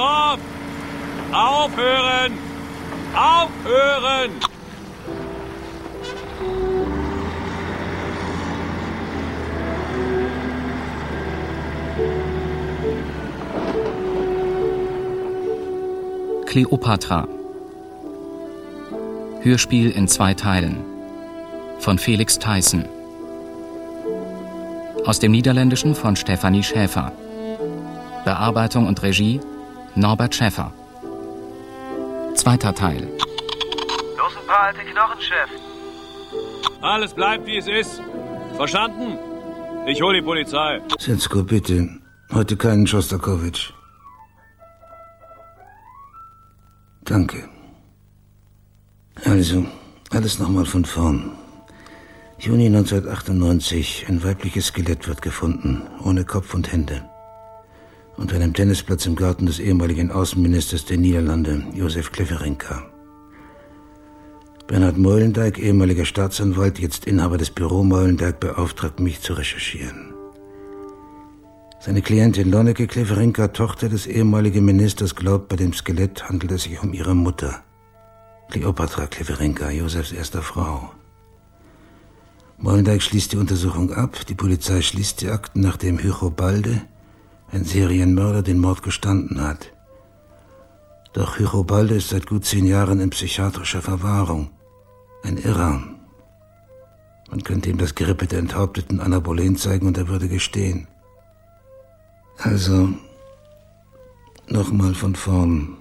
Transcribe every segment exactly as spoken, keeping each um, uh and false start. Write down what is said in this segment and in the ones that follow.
Stopp! Aufhören! Aufhören! Kleopatra. Hörspiel in zwei Teilen. Von Felix Theissen. Aus dem Niederländischen von Stefanie Schäfer. Bearbeitung und Regie Norbert Schäffer. Zweiter Teil. Los ein paar alte Knochen, Chef. Alles bleibt, wie es ist. Verstanden? Ich hole die Polizei. Sensko, bitte. Heute keinen Schostakowitsch. Danke. Also, alles nochmal von vorn. Juni neunzehnhundertachtundneunzig. Ein weibliches Skelett wird gefunden, ohne Kopf und Hände. Unter einem Tennisplatz im Garten des ehemaligen Außenministers der Niederlande, Josef Kleverenka. Bernhard Moellendijk, ehemaliger Staatsanwalt, jetzt Inhaber des Büro Moellendijk, beauftragt mich zu recherchieren. Seine Klientin Lonneke Kleverenka, Tochter des ehemaligen Ministers, glaubt, bei dem Skelett handelt es sich um ihre Mutter. Kleopatra Kleverenka, Josefs erster Frau. Moellendijk schließt die Untersuchung ab. Die Polizei schließt die Akten, nachdem Hugo Balde, ein Serienmörder, den Mord gestanden hat. Doch Hugo Balde ist seit gut zehn Jahren in psychiatrischer Verwahrung. Ein Irrer. Man könnte ihm das Gerippe der enthaupteten Anna Boleyn zeigen und er würde gestehen. Also, nochmal von vorn.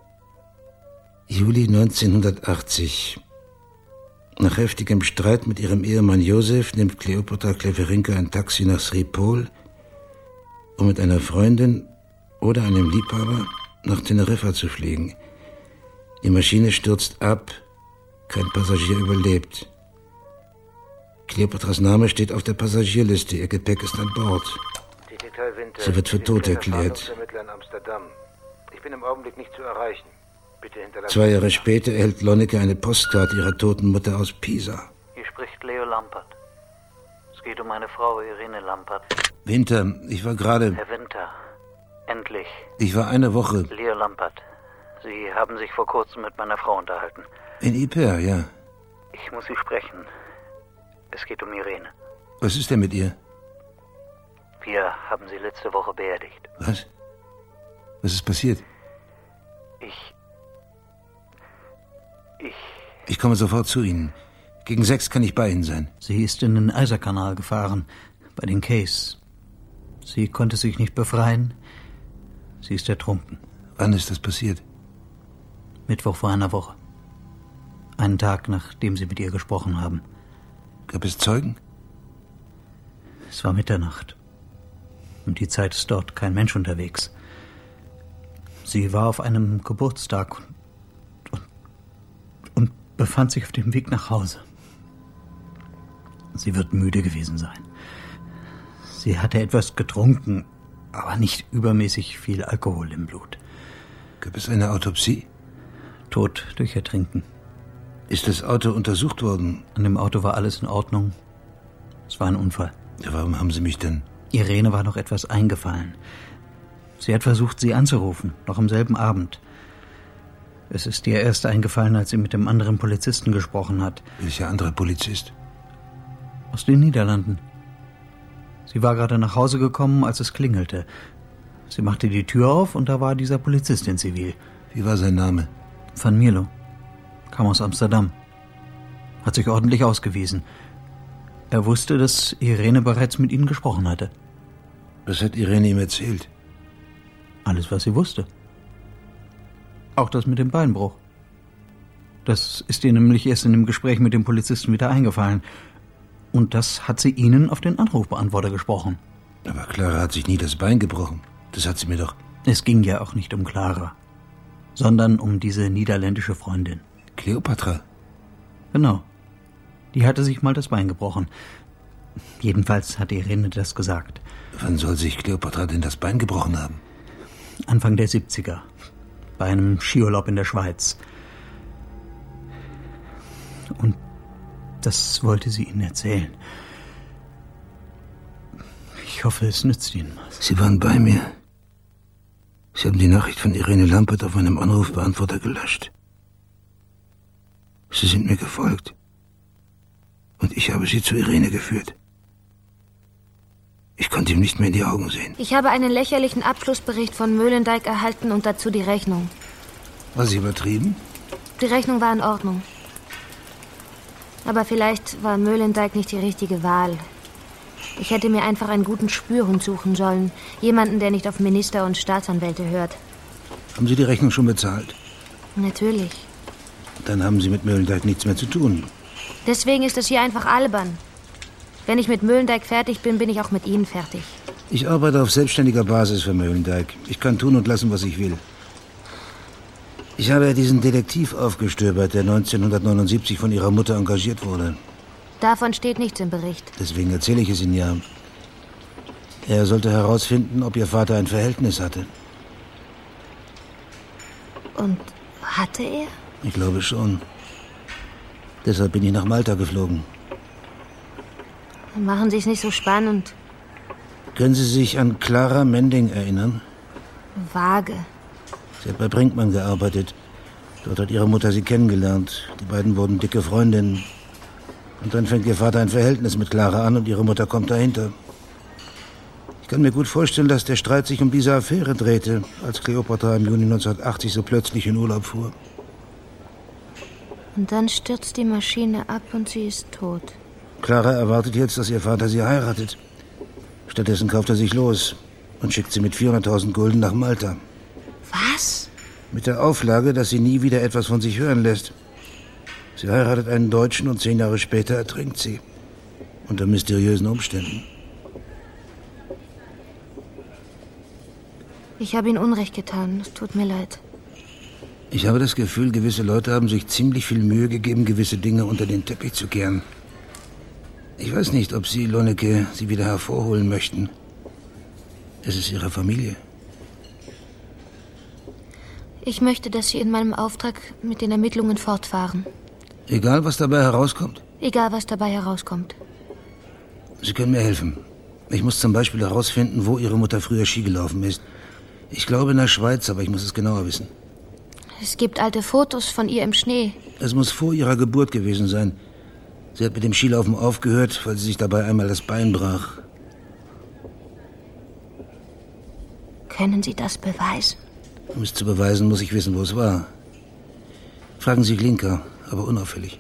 Juli neunzehnhundertachtzig. Nach heftigem Streit mit ihrem Ehemann Josef nimmt Kleopatra Kleverenka ein Taxi nach Sripol, um mit einer Freundin oder einem Liebhaber nach Teneriffa zu fliegen. Die Maschine stürzt ab, kein Passagier überlebt. Kleopatras Name steht auf der Passagierliste, ihr Gepäck ist an Bord. Sie wird für tot erklärt. Ich bin im Augenblick nicht zu erreichen. Bitte hinterlassen. Zwei Jahre später erhält Lonneke eine Postkarte ihrer toten Mutter aus Pisa. Hier spricht Leo Lampert. Es geht um meine Frau Irene Lampert. Winter, ich war gerade... Herr Winter, endlich. Ich war eine Woche... Leo Lampert, Sie haben sich vor kurzem mit meiner Frau unterhalten. In Iper, ja. Ich muss Sie sprechen. Es geht um Irene. Was ist denn mit ihr? Wir haben sie letzte Woche beerdigt. Was? Was ist passiert? Ich... Ich... Ich komme sofort zu Ihnen. Gegen sechs kann ich bei Ihnen sein. Sie ist in den Eiserkanal gefahren, bei den Cays. Sie konnte sich nicht befreien. Sie ist ertrunken. Wann ist das passiert? Mittwoch vor einer Woche. Einen Tag, nachdem Sie mit ihr gesprochen haben. Gab es Zeugen? Es war Mitternacht. Um die Zeit ist dort kein Mensch unterwegs. Sie war auf einem Geburtstag und, und, und befand sich auf dem Weg nach Hause. Sie wird müde gewesen sein. Sie hatte etwas getrunken, aber nicht übermäßig viel Alkohol im Blut. Gab es eine Autopsie? Tod durch Ertrinken. Ist das Auto untersucht worden? An dem Auto war alles in Ordnung. Es war ein Unfall. Ja, warum haben Sie mich denn... Irene war noch etwas eingefallen. Sie hat versucht, Sie anzurufen, noch am selben Abend. Es ist ihr erst eingefallen, als sie mit dem anderen Polizisten gesprochen hat. Welcher andere Polizist? Aus den Niederlanden. Sie war gerade nach Hause gekommen, als es klingelte. Sie machte die Tür auf und da war dieser Polizist in Zivil. Wie war sein Name? Van Mierlo. Kam aus Amsterdam. Hat sich ordentlich ausgewiesen. Er wusste, dass Irene bereits mit Ihnen gesprochen hatte. Was hat Irene ihm erzählt? Alles, was sie wusste. Auch das mit dem Beinbruch. Das ist ihr nämlich erst in dem Gespräch mit dem Polizisten wieder eingefallen. Und das hat sie Ihnen auf den Anrufbeantworter gesprochen. Aber Clara hat sich nie das Bein gebrochen. Das hat sie mir doch... Es ging ja auch nicht um Clara, sondern um diese niederländische Freundin. Kleopatra? Genau. Die hatte sich mal das Bein gebrochen. Jedenfalls hat Irene das gesagt. Wann soll sich Kleopatra denn das Bein gebrochen haben? Anfang der siebziger. Bei einem Skiurlaub in der Schweiz. Und das wollte sie Ihnen erzählen. Ich hoffe, es nützt Ihnen was. Sie waren bei mir. Sie haben die Nachricht von Irene Lampert auf meinem Anrufbeantworter gelöscht. Sie sind mir gefolgt. Und ich habe Sie zu Irene geführt. Ich konnte ihm nicht mehr in die Augen sehen. Ich habe einen lächerlichen Abschlussbericht von Moelendijk erhalten und dazu die Rechnung. War sie übertrieben? Die Rechnung war in Ordnung. Aber vielleicht war Moelendijk nicht die richtige Wahl. Ich hätte mir einfach einen guten Spürhund suchen sollen. Jemanden, der nicht auf Minister und Staatsanwälte hört. Haben Sie die Rechnung schon bezahlt? Natürlich. Dann haben Sie mit Moelendijk nichts mehr zu tun. Deswegen ist es hier einfach albern. Wenn ich mit Moelendijk fertig bin, bin ich auch mit Ihnen fertig. Ich arbeite auf selbstständiger Basis für Moelendijk. Ich kann tun und lassen, was ich will. Ich habe diesen Detektiv aufgestöbert, der neunzehnhundertneunundsiebzig von Ihrer Mutter engagiert wurde. Davon steht nichts im Bericht. Deswegen erzähle ich es Ihnen ja. Er sollte herausfinden, ob Ihr Vater ein Verhältnis hatte. Und hatte er? Ich glaube schon. Deshalb bin ich nach Malta geflogen. Machen Sie es nicht so spannend. Können Sie sich an Clara Mending erinnern? Vage. Sie hat bei Brinkmann gearbeitet. Dort hat Ihre Mutter sie kennengelernt. Die beiden wurden dicke Freundinnen. Und dann fängt Ihr Vater ein Verhältnis mit Clara an und Ihre Mutter kommt dahinter. Ich kann mir gut vorstellen, dass der Streit sich um diese Affäre drehte, als Kleopatra im Juni neunzehnhundertachtzig so plötzlich in Urlaub fuhr. Und dann stürzt die Maschine ab und sie ist tot. Clara erwartet jetzt, dass ihr Vater sie heiratet. Stattdessen kauft er sich los und schickt sie mit vierhunderttausend Gulden nach Malta. Was? Mit der Auflage, dass sie nie wieder etwas von sich hören lässt. Sie heiratet einen Deutschen und zehn Jahre später ertrinkt sie. Unter mysteriösen Umständen. Ich habe Ihnen Unrecht getan. Es tut mir leid. Ich habe das Gefühl, gewisse Leute haben sich ziemlich viel Mühe gegeben, gewisse Dinge unter den Teppich zu kehren. Ich weiß nicht, ob Sie, Lonneke, sie wieder hervorholen möchten. Es ist Ihre Familie. Ich möchte, dass Sie in meinem Auftrag mit den Ermittlungen fortfahren. Egal, was dabei herauskommt? Egal, was dabei herauskommt. Sie können mir helfen. Ich muss zum Beispiel herausfinden, wo Ihre Mutter früher Ski gelaufen ist. Ich glaube in der Schweiz, aber ich muss es genauer wissen. Es gibt alte Fotos von ihr im Schnee. Es muss vor ihrer Geburt gewesen sein. Sie hat mit dem Skilaufen aufgehört, weil sie sich dabei einmal das Bein brach. Können Sie das beweisen? Um es zu beweisen, muss ich wissen, wo es war. Fragen Sie Glinka, aber unauffällig.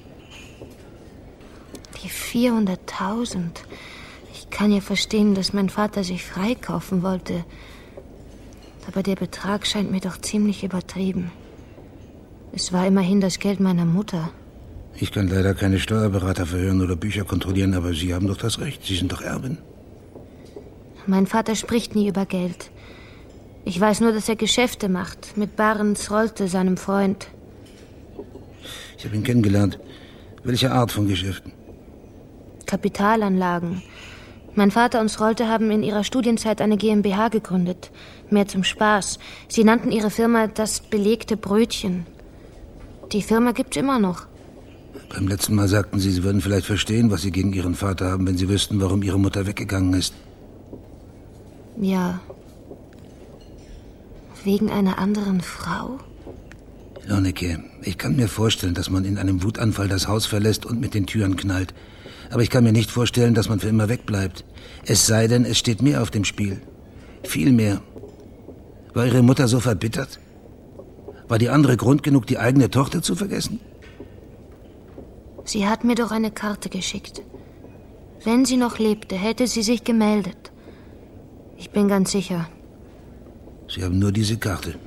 Die vierhunderttausend. Ich kann ja verstehen, dass mein Vater sich freikaufen wollte. Aber der Betrag scheint mir doch ziemlich übertrieben. Es war immerhin das Geld meiner Mutter. Ich kann leider keine Steuerberater verhören oder Bücher kontrollieren, aber Sie haben doch das Recht. Sie sind doch Erbin. Mein Vater spricht nie über Geld. Ich weiß nur, dass er Geschäfte macht. Mit Barents Rolte, seinem Freund. Ich habe ihn kennengelernt. Welche Art von Geschäften? Kapitalanlagen. Mein Vater und Rolte haben in ihrer Studienzeit eine GmbH gegründet. Mehr zum Spaß. Sie nannten ihre Firma das belegte Brötchen. Die Firma gibt's immer noch. Beim letzten Mal sagten Sie, Sie würden vielleicht verstehen, was Sie gegen Ihren Vater haben, wenn Sie wüssten, warum Ihre Mutter weggegangen ist. Ja. Wegen einer anderen Frau? Lonneke, ich kann mir vorstellen, dass man in einem Wutanfall das Haus verlässt und mit den Türen knallt. Aber ich kann mir nicht vorstellen, dass man für immer wegbleibt. Es sei denn, es steht mehr auf dem Spiel. Viel mehr. War Ihre Mutter so verbittert? War die andere Grund genug, die eigene Tochter zu vergessen? Sie hat mir doch eine Karte geschickt. Wenn sie noch lebte, hätte sie sich gemeldet. Ich bin ganz sicher. Sie haben nur diese Karte.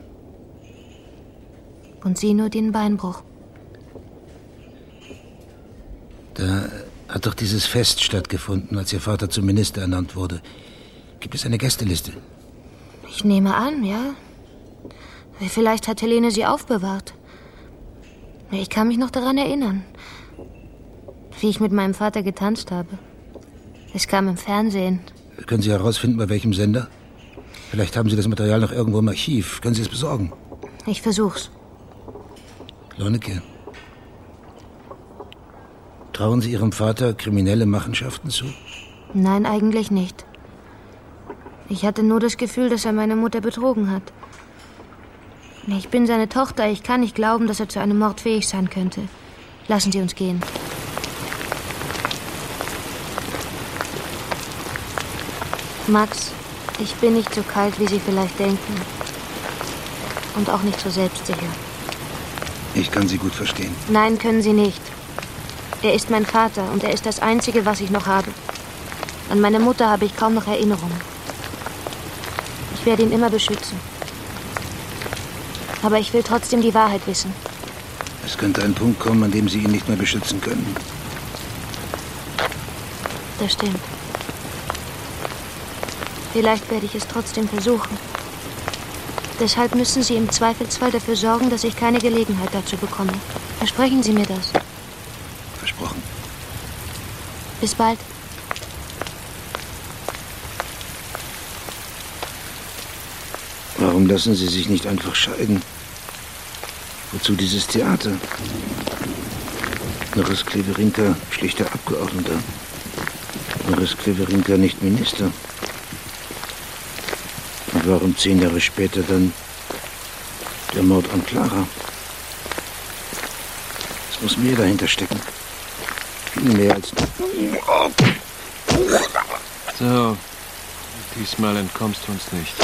Und Sie nur den Beinbruch. Da hat doch dieses Fest stattgefunden, als Ihr Vater zum Minister ernannt wurde. Gibt es eine Gästeliste? Ich nehme an, ja. Vielleicht hat Helene sie aufbewahrt. Ich kann mich noch daran erinnern, wie ich mit meinem Vater getanzt habe. Es kam im Fernsehen. Können Sie herausfinden, bei welchem Sender? Vielleicht haben Sie das Material noch irgendwo im Archiv. Können Sie es besorgen? Ich versuch's. Lonneke, trauen Sie Ihrem Vater kriminelle Machenschaften zu? Nein, eigentlich nicht. Ich hatte nur das Gefühl, dass er meine Mutter betrogen hat. Ich bin seine Tochter. Ich kann nicht glauben, dass er zu einem Mord fähig sein könnte. Lassen Sie uns gehen. Max, ich bin nicht so kalt, wie Sie vielleicht denken. Und auch nicht so selbstsicher. Ich kann Sie gut verstehen. Nein, können Sie nicht. Er ist mein Vater und er ist das Einzige, was ich noch habe. An meine Mutter habe ich kaum noch Erinnerungen. Ich werde ihn immer beschützen. Aber ich will trotzdem die Wahrheit wissen. Es könnte ein Punkt kommen, an dem Sie ihn nicht mehr beschützen können. Das stimmt. Vielleicht werde ich es trotzdem versuchen. Deshalb müssen Sie im Zweifelsfall dafür sorgen, dass ich keine Gelegenheit dazu bekomme. Versprechen Sie mir das? Versprochen. Bis bald. Warum lassen Sie sich nicht einfach scheiden? Wozu dieses Theater? Norris Kleverinka, schlichter Abgeordneter. Norris Kleverinka, nicht Minister. Und warum zehn Jahre später dann der Mord an Clara? Es muss mehr dahinter stecken. Viel mehr als... So, diesmal entkommst du uns nicht.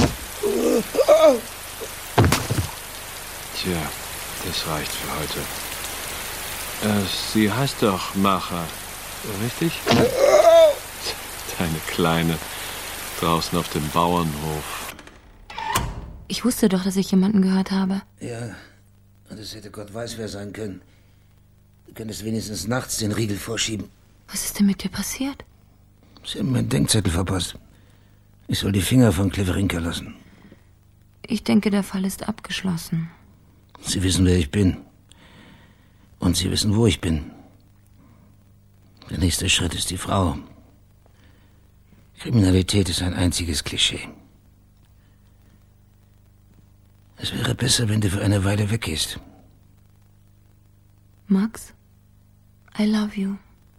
Tja, das reicht für heute. Äh, sie heißt doch Macha, richtig? Deine Kleine, draußen auf dem Bauernhof. Ich wusste doch, dass ich jemanden gehört habe. Ja, und es hätte Gott weiß wer sein können. Du könntest wenigstens nachts den Riegel vorschieben. Was ist denn mit dir passiert? Sie haben meinen Denkzettel verpasst. Ich soll die Finger von Kleverinka lassen. Ich denke, der Fall ist abgeschlossen. Sie wissen, wer ich bin. Und Sie wissen, wo ich bin. Der nächste Schritt ist die Frau. Kriminalität ist ein einziges Klischee. Es wäre besser, wenn du für eine Weile weggehst. Max, I love you.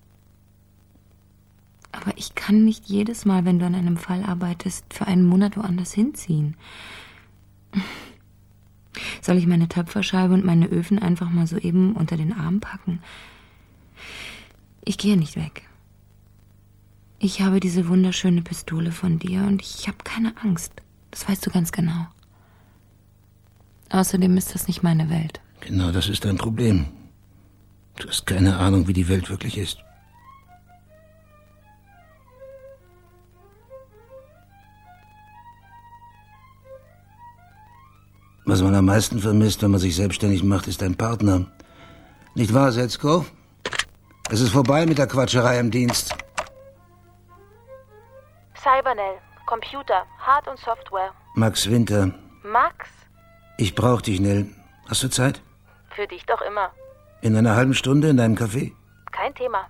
Aber ich kann nicht jedes Mal, wenn du an einem Fall arbeitest, für einen Monat woanders hinziehen. Soll ich meine Töpferscheibe und meine Öfen einfach mal so eben unter den Arm packen? Ich gehe nicht weg. Ich habe diese wunderschöne Pistole von dir und ich habe keine Angst. Das weißt du ganz genau. Außerdem ist das nicht meine Welt. Genau, das ist dein Problem. Du hast keine Ahnung, wie die Welt wirklich ist. Was man am meisten vermisst, wenn man sich selbstständig macht, ist ein Partner. Nicht wahr, Setzko? Es ist vorbei mit der Quatscherei im Dienst. Cybernel, Computer, Hard- und Software. Max Winter. Max? Ich brauch dich, Nell. Hast du Zeit? Für dich doch immer. In einer halben Stunde in deinem Café? Kein Thema.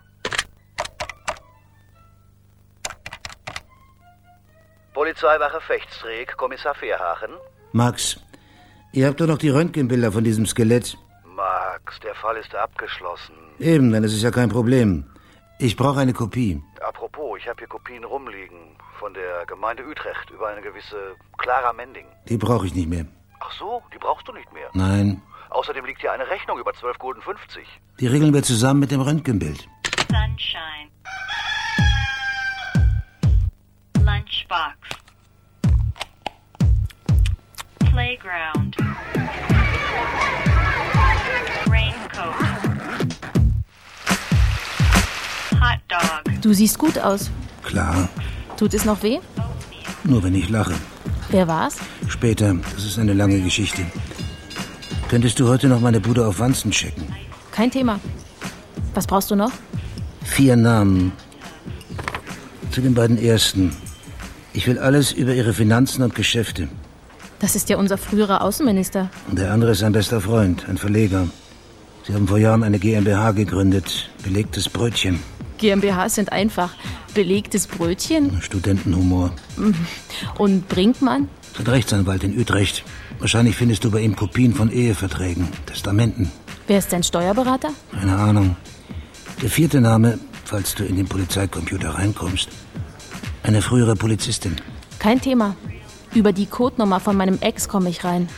Polizeiwache Fechtstreek, Kommissar Verhagen. Max, ihr habt doch noch die Röntgenbilder von diesem Skelett. Max, der Fall ist abgeschlossen. Eben, dann ist es ja kein Problem. Ich brauche eine Kopie. Apropos, ich habe hier Kopien rumliegen von der Gemeinde Utrecht über eine gewisse Clara Mending. Die brauche ich nicht mehr. Ach so, die brauchst du nicht mehr? Nein. Außerdem liegt hier eine Rechnung über zwölf Gulden fünfzig. Die regeln wir zusammen mit dem Röntgenbild. Sunshine. Lunchbox. Playground. Raincoat. Hot dog. Du siehst gut aus. Klar. Tut es noch weh? Nur wenn ich lache. Wer war's? Später. Das ist eine lange Geschichte. Könntest du heute noch meine Bude auf Wanzen checken? Kein Thema. Was brauchst du noch? Vier Namen. Zu den beiden ersten. Ich will alles über ihre Finanzen und Geschäfte. Das ist ja unser früherer Außenminister. Und der andere ist ein bester Freund, ein Verleger. Sie haben vor Jahren eine GmbH gegründet. Belegtes Brötchen. GmbHs sind einfach. Belegtes Brötchen? Studentenhumor. Und Brinkmann? Ist ein Rechtsanwalt in Utrecht. Wahrscheinlich findest du bei ihm Kopien von Eheverträgen, Testamenten. Wer ist dein Steuerberater? Keine Ahnung. Der vierte Name, falls du in den Polizeicomputer reinkommst. Eine frühere Polizistin. Kein Thema. Über die Codenummer von meinem Ex komme ich rein.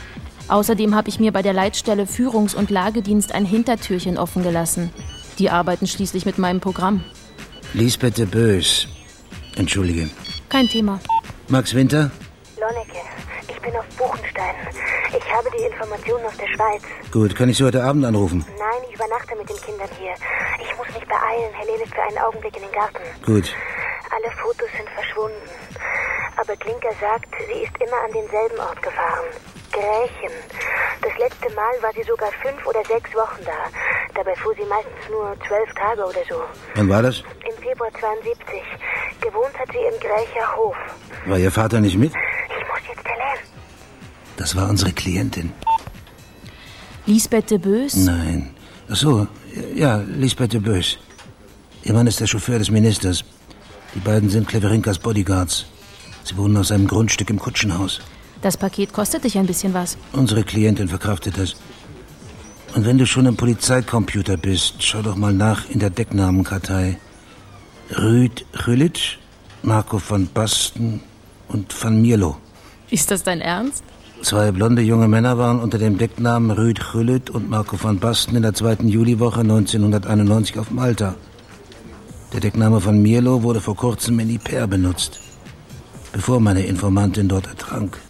Außerdem habe ich mir bei der Leitstelle Führungs- und Lagedienst ein Hintertürchen offen gelassen. Die arbeiten schließlich mit meinem Programm. Lisbeth de Boes. Entschuldige. Kein Thema. Max Winter? Lonneke, ich bin auf Buchenstein. Ich habe die Informationen aus der Schweiz. Gut, kann ich Sie heute Abend anrufen? Nein, ich übernachte mit den Kindern hier. Ich muss mich beeilen. Helene ist für einen Augenblick in den Garten. Gut. Alle Fotos sind verschwunden. Aber Klinker sagt, sie ist immer an denselben Ort gefahren. Grächen. Das letzte Mal war sie sogar fünf oder sechs Wochen da. Dabei fuhr sie meistens nur zwölf Tage oder so. Wann war das? Im Februar zweiundsiebzig. Gewohnt hat sie im Grächer Hof. War Ihr Vater nicht mit? Ich muss jetzt Helene. Das war unsere Klientin. Lisbeth de Boes? Nein. Ach so, ja, Lisbeth de Boes. Ihr Mann ist der Chauffeur des Ministers. Die beiden sind Kleverinkas Bodyguards. Sie wohnen auf seinem Grundstück im Kutschenhaus. Das Paket kostet dich ein bisschen was. Unsere Klientin verkraftet das. Und wenn du schon im Polizeicomputer bist, schau doch mal nach in der Decknamenkartei. Rüd Chülitsch, Marco van Basten und van Mierlo. Ist das dein Ernst? Zwei blonde junge Männer waren unter dem Decknamen Rüd Chüllit und Marco van Basten in der zweiten Juliwoche neunzehnhunderteinundneunzig auf Malta. Der Deckname von Mierlo wurde vor kurzem in Iper benutzt, bevor meine Informantin dort ertrank.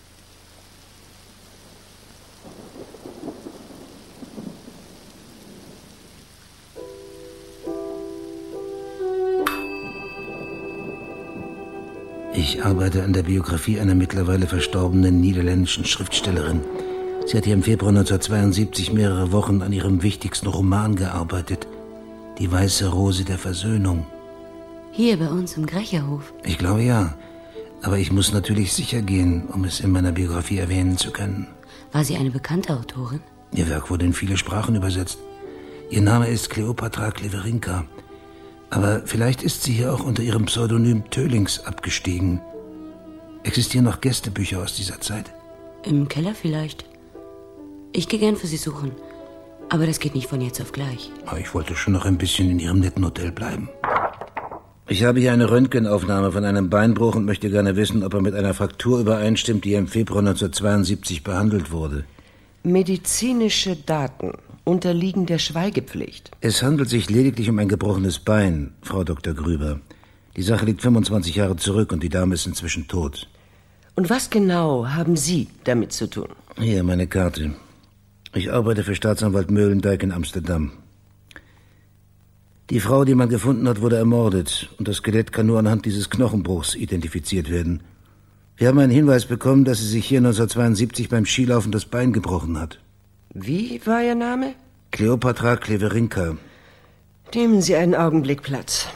Ich arbeite an der Biografie einer mittlerweile verstorbenen niederländischen Schriftstellerin. Sie hat hier im Februar neunzehnhundertzweiundsiebzig mehrere Wochen an ihrem wichtigsten Roman gearbeitet. Die weiße Rose der Versöhnung. Hier bei uns im Grächerhof? Ich glaube ja. Aber ich muss natürlich sicher gehen, um es in meiner Biografie erwähnen zu können. War sie eine bekannte Autorin? Ihr Werk wurde in viele Sprachen übersetzt. Ihr Name ist Kleopatra Kleverinka. Aber vielleicht ist sie hier auch unter ihrem Pseudonym Tölings abgestiegen. Existieren noch Gästebücher aus dieser Zeit? Im Keller vielleicht. Ich gehe gern für sie suchen. Aber das geht nicht von jetzt auf gleich. Ich wollte schon noch ein bisschen in Ihrem netten Hotel bleiben. Ich habe hier eine Röntgenaufnahme von einem Beinbruch und möchte gerne wissen, ob er mit einer Fraktur übereinstimmt, die im Februar neunzehnhundertzweiundsiebzig behandelt wurde. Medizinische Daten unterliegen der Schweigepflicht. Es handelt sich lediglich um ein gebrochenes Bein, Frau Doktor Grüber. Die Sache liegt fünfundzwanzig Jahre zurück und die Dame ist inzwischen tot. Und was genau haben Sie damit zu tun? Hier, meine Karte. Ich arbeite für Staatsanwalt Möhlendijk in Amsterdam. Die Frau, die man gefunden hat, wurde ermordet und das Skelett kann nur anhand dieses Knochenbruchs identifiziert werden. Wir haben einen Hinweis bekommen, dass sie sich hier neunzehnhundertzweiundsiebzig beim Skilaufen das Bein gebrochen hat. Wie war Ihr Name? Kleopatra Kleverinka. Nehmen Sie einen Augenblick Platz.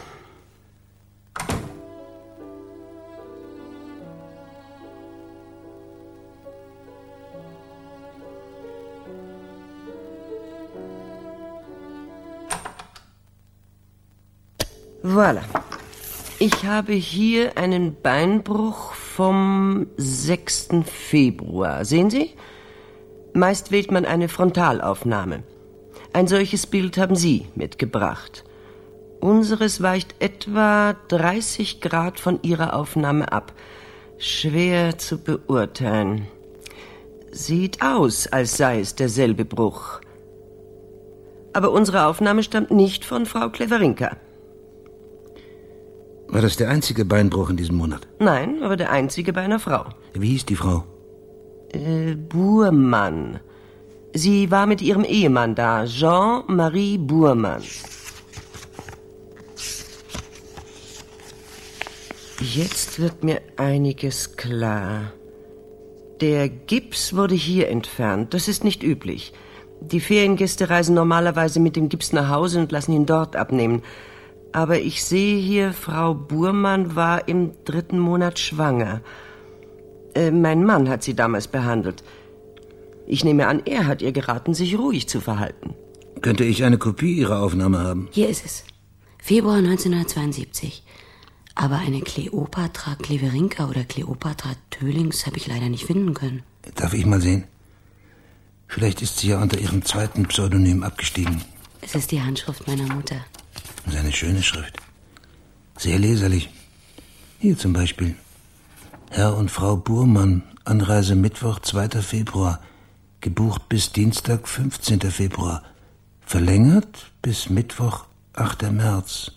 Voilà. Ich habe hier einen Beinbruch vom sechsten Februar. Sehen Sie? Meist wählt man eine Frontalaufnahme. Ein solches Bild haben Sie mitgebracht. Unseres weicht etwa dreißig Grad von Ihrer Aufnahme ab. Schwer zu beurteilen. Sieht aus, als sei es derselbe Bruch. Aber unsere Aufnahme stammt nicht von Frau Kleverinka. War das der einzige Beinbruch in diesem Monat? Nein, aber der einzige bei einer Frau. Wie hieß die Frau? Äh, Burmann. Sie war mit ihrem Ehemann da, Jean-Marie Burmann. Jetzt wird mir einiges klar. Der Gips wurde hier entfernt. Das ist nicht üblich. Die Feriengäste reisen normalerweise mit dem Gips nach Hause und lassen ihn dort abnehmen. Aber ich sehe hier, Frau Burmann war im dritten Monat schwanger. Äh, mein Mann hat sie damals behandelt. Ich nehme an, er hat ihr geraten, sich ruhig zu verhalten. Könnte ich eine Kopie Ihrer Aufnahme haben? Hier ist es. Februar neunzehnhundertzweiundsiebzig. Aber eine Kleopatra Kleverinka oder Kleopatra Tölings habe ich leider nicht finden können. Darf ich mal sehen? Vielleicht ist sie ja unter ihrem zweiten Pseudonym abgestiegen. Es ist die Handschrift meiner Mutter. Das ist eine schöne Schrift. Sehr leserlich. Hier zum Beispiel. Herr und Frau Burmann, Anreise Mittwoch, zweiter Februar. Gebucht bis Dienstag, fünfzehnten Februar. Verlängert bis Mittwoch, achten März.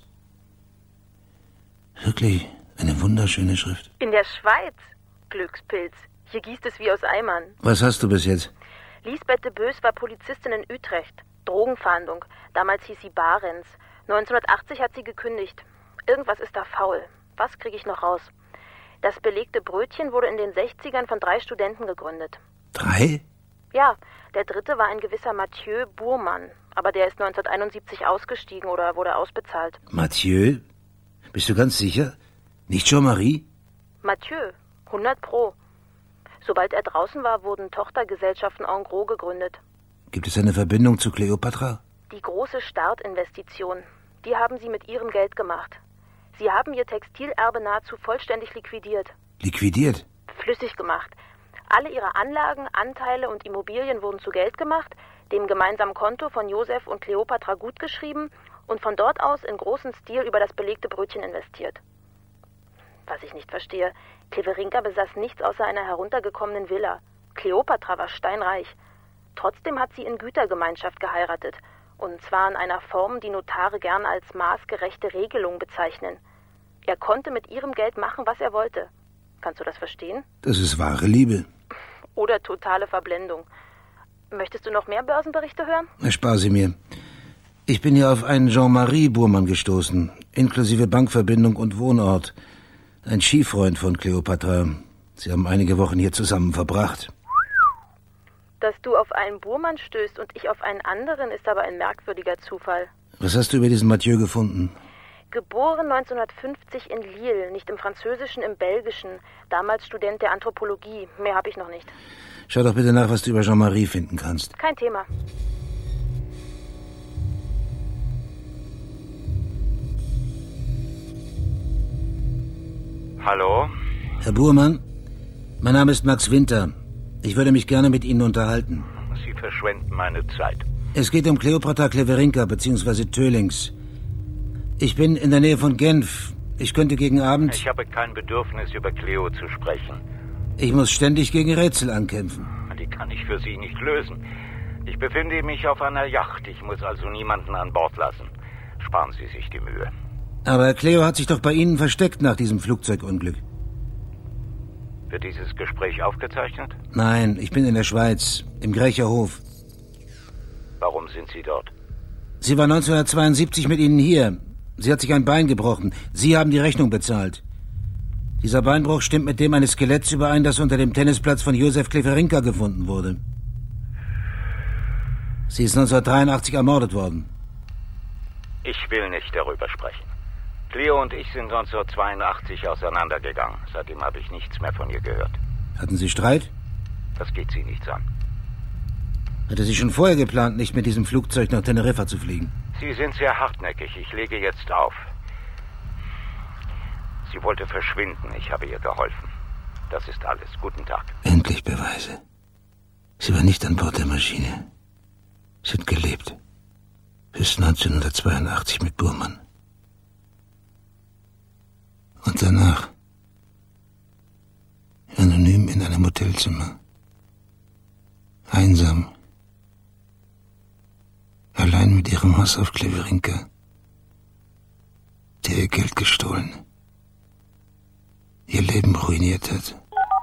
Wirklich eine wunderschöne Schrift. In der Schweiz? Glückspilz. Hier gießt es wie aus Eimern. Was hast du bis jetzt? Lisbeth de Bös war Polizistin in Utrecht. Drogenfahndung. Damals hieß sie Barens. neunzehnhundertachtzig hat sie gekündigt. Irgendwas ist da faul. Was kriege ich noch raus? Das belegte Brötchen wurde in den sechzigern von drei Studenten gegründet. Drei? Ja, der dritte war ein gewisser Mathieu Burmann. Aber der ist neunzehnhunderteinundsiebzig ausgestiegen oder wurde ausbezahlt. Mathieu? Bist du ganz sicher? Nicht Jean-Marie? Mathieu, hundert Pro. Sobald er draußen war, wurden Tochtergesellschaften en gros gegründet. Gibt es eine Verbindung zu Kleopatra? Die große Startinvestition, die haben sie mit ihrem Geld gemacht. Sie haben ihr Textilerbe nahezu vollständig liquidiert. Liquidiert? Flüssig gemacht. Alle ihre Anlagen, Anteile und Immobilien wurden zu Geld gemacht, dem gemeinsamen Konto von Josef und Kleopatra gutgeschrieben und von dort aus in großem Stil über das belegte Brötchen investiert. Was ich nicht verstehe, Kleverinka besaß nichts außer einer heruntergekommenen Villa. Kleopatra war steinreich. Trotzdem hat sie in Gütergemeinschaft geheiratet. Und zwar in einer Form, die Notare gern als maßgerechte Regelung bezeichnen. Er konnte mit ihrem Geld machen, was er wollte. Kannst du das verstehen? Das ist wahre Liebe. Oder totale Verblendung. Möchtest du noch mehr Börsenberichte hören? Erspar sie mir. Ich bin hier auf einen Jean-Marie Burmann gestoßen, inklusive Bankverbindung und Wohnort. Ein Skifreund von Kleopatra. Sie haben einige Wochen hier zusammen verbracht. Dass du auf einen Burmann stößt und ich auf einen anderen, ist aber ein merkwürdiger Zufall. Was hast du über diesen Mathieu gefunden? Geboren neunzehnhundertfünfzig in Lille, nicht im Französischen, im Belgischen. Damals Student der Anthropologie. Mehr habe ich noch nicht. Schau doch bitte nach, was du über Jean-Marie finden kannst. Kein Thema. Hallo? Herr Burmann, mein Name ist Max Winter. Ich würde mich gerne mit Ihnen unterhalten. Sie verschwenden meine Zeit. Es geht um Kleopatra Kleverinka bzw. Tölings. Ich bin in der Nähe von Genf. Ich könnte gegen Abend... Ich habe kein Bedürfnis, über Cleo zu sprechen. Ich muss ständig gegen Rätsel ankämpfen. Die kann ich für Sie nicht lösen. Ich befinde mich auf einer Yacht. Ich muss also niemanden an Bord lassen. Sparen Sie sich die Mühe. Aber Cleo hat sich doch bei Ihnen versteckt nach diesem Flugzeugunglück. Wird dieses Gespräch aufgezeichnet? Nein, ich bin in der Schweiz, im Grächer Hof. Warum sind Sie dort? Sie war neunzehnhundertzweiundsiebzig mit Ihnen hier. Sie hat sich ein Bein gebrochen. Sie haben die Rechnung bezahlt. Dieser Beinbruch stimmt mit dem eines Skeletts überein, das unter dem Tennisplatz von Josef Kleverinka gefunden wurde. Sie ist neunzehnhundertdreiundachtzig ermordet worden. Ich will nicht darüber sprechen. Cleo und ich sind neunzehnhundertzweiundachtzig auseinandergegangen. Seitdem habe ich nichts mehr von ihr gehört. Hatten Sie Streit? Das geht Sie nichts an. Hatte sie schon vorher geplant, nicht mit diesem Flugzeug nach Teneriffa zu fliegen? Sie sind sehr hartnäckig. Ich lege jetzt auf. Sie wollte verschwinden. Ich habe ihr geholfen. Das ist alles. Guten Tag. Endlich Beweise. Sie war nicht an Bord der Maschine. Sie hat gelebt. Bis neunzehnhundertzweiundachtzig mit Burmann. Und danach anonym in einem Hotelzimmer. Einsam. Allein mit ihrem Hass auf Kleverinka, der ihr Geld gestohlen, ihr Leben ruiniert hat.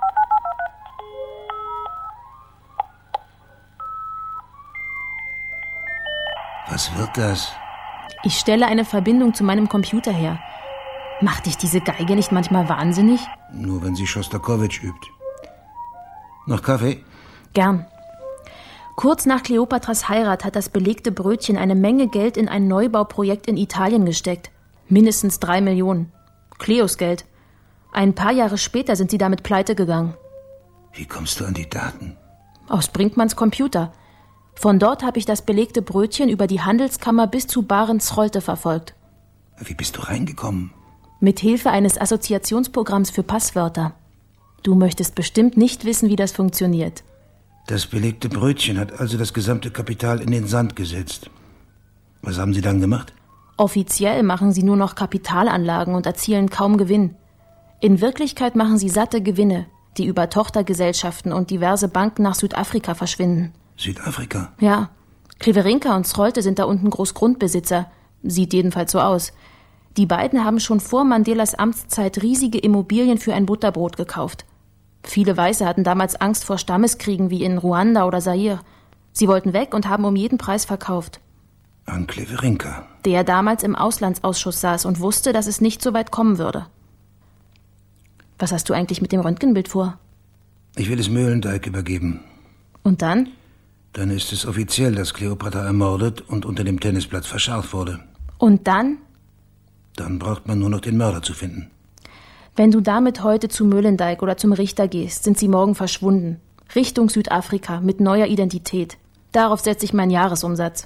Was wird das? Ich stelle eine Verbindung zu meinem Computer her. Macht dich diese Geige nicht manchmal wahnsinnig? Nur wenn sie Schostakowitsch übt. Noch Kaffee? Gern. Kurz nach Kleopatras Heirat hat das belegte Brötchen eine Menge Geld in ein Neubauprojekt in Italien gesteckt. Mindestens drei Millionen. Cleos Geld. Ein paar Jahre später sind sie damit pleite gegangen. Wie kommst du an die Daten? Aus Brinkmanns Computer. Von dort habe ich das belegte Brötchen über die Handelskammer bis zu Barents-Rolte verfolgt. Wie bist du reingekommen? Mit Hilfe eines Assoziationsprogramms für Passwörter. Du möchtest bestimmt nicht wissen, wie das funktioniert. Das belegte Brötchen hat also das gesamte Kapital in den Sand gesetzt. Was haben Sie dann gemacht? Offiziell machen sie nur noch Kapitalanlagen und erzielen kaum Gewinn. In Wirklichkeit machen sie satte Gewinne. die über Tochtergesellschaften und diverse Banken nach Südafrika verschwinden. Südafrika? Ja. Kleverinka und Scholte sind da unten Großgrundbesitzer. Sieht jedenfalls so aus. Die beiden haben schon vor Mandelas Amtszeit riesige Immobilien für ein Butterbrot gekauft. Viele Weiße hatten damals Angst vor Stammeskriegen wie in Ruanda oder Zaire. Sie wollten weg und haben um jeden Preis verkauft. An Kleverinka? Der damals im Auslandsausschuss saß und wusste, dass es nicht so weit kommen würde. Was hast du eigentlich mit dem Röntgenbild vor? Ich will es Moelendijk übergeben. Und dann? Dann ist es offiziell, dass Kleopatra ermordet und unter dem Tennisplatz verscharrt wurde. Und dann? Dann braucht man nur noch den Mörder zu finden. Wenn du damit heute zu Moelendijk oder zum Richter gehst, sind sie morgen verschwunden. Richtung Südafrika mit neuer Identität. Darauf setze ich meinen Jahresumsatz.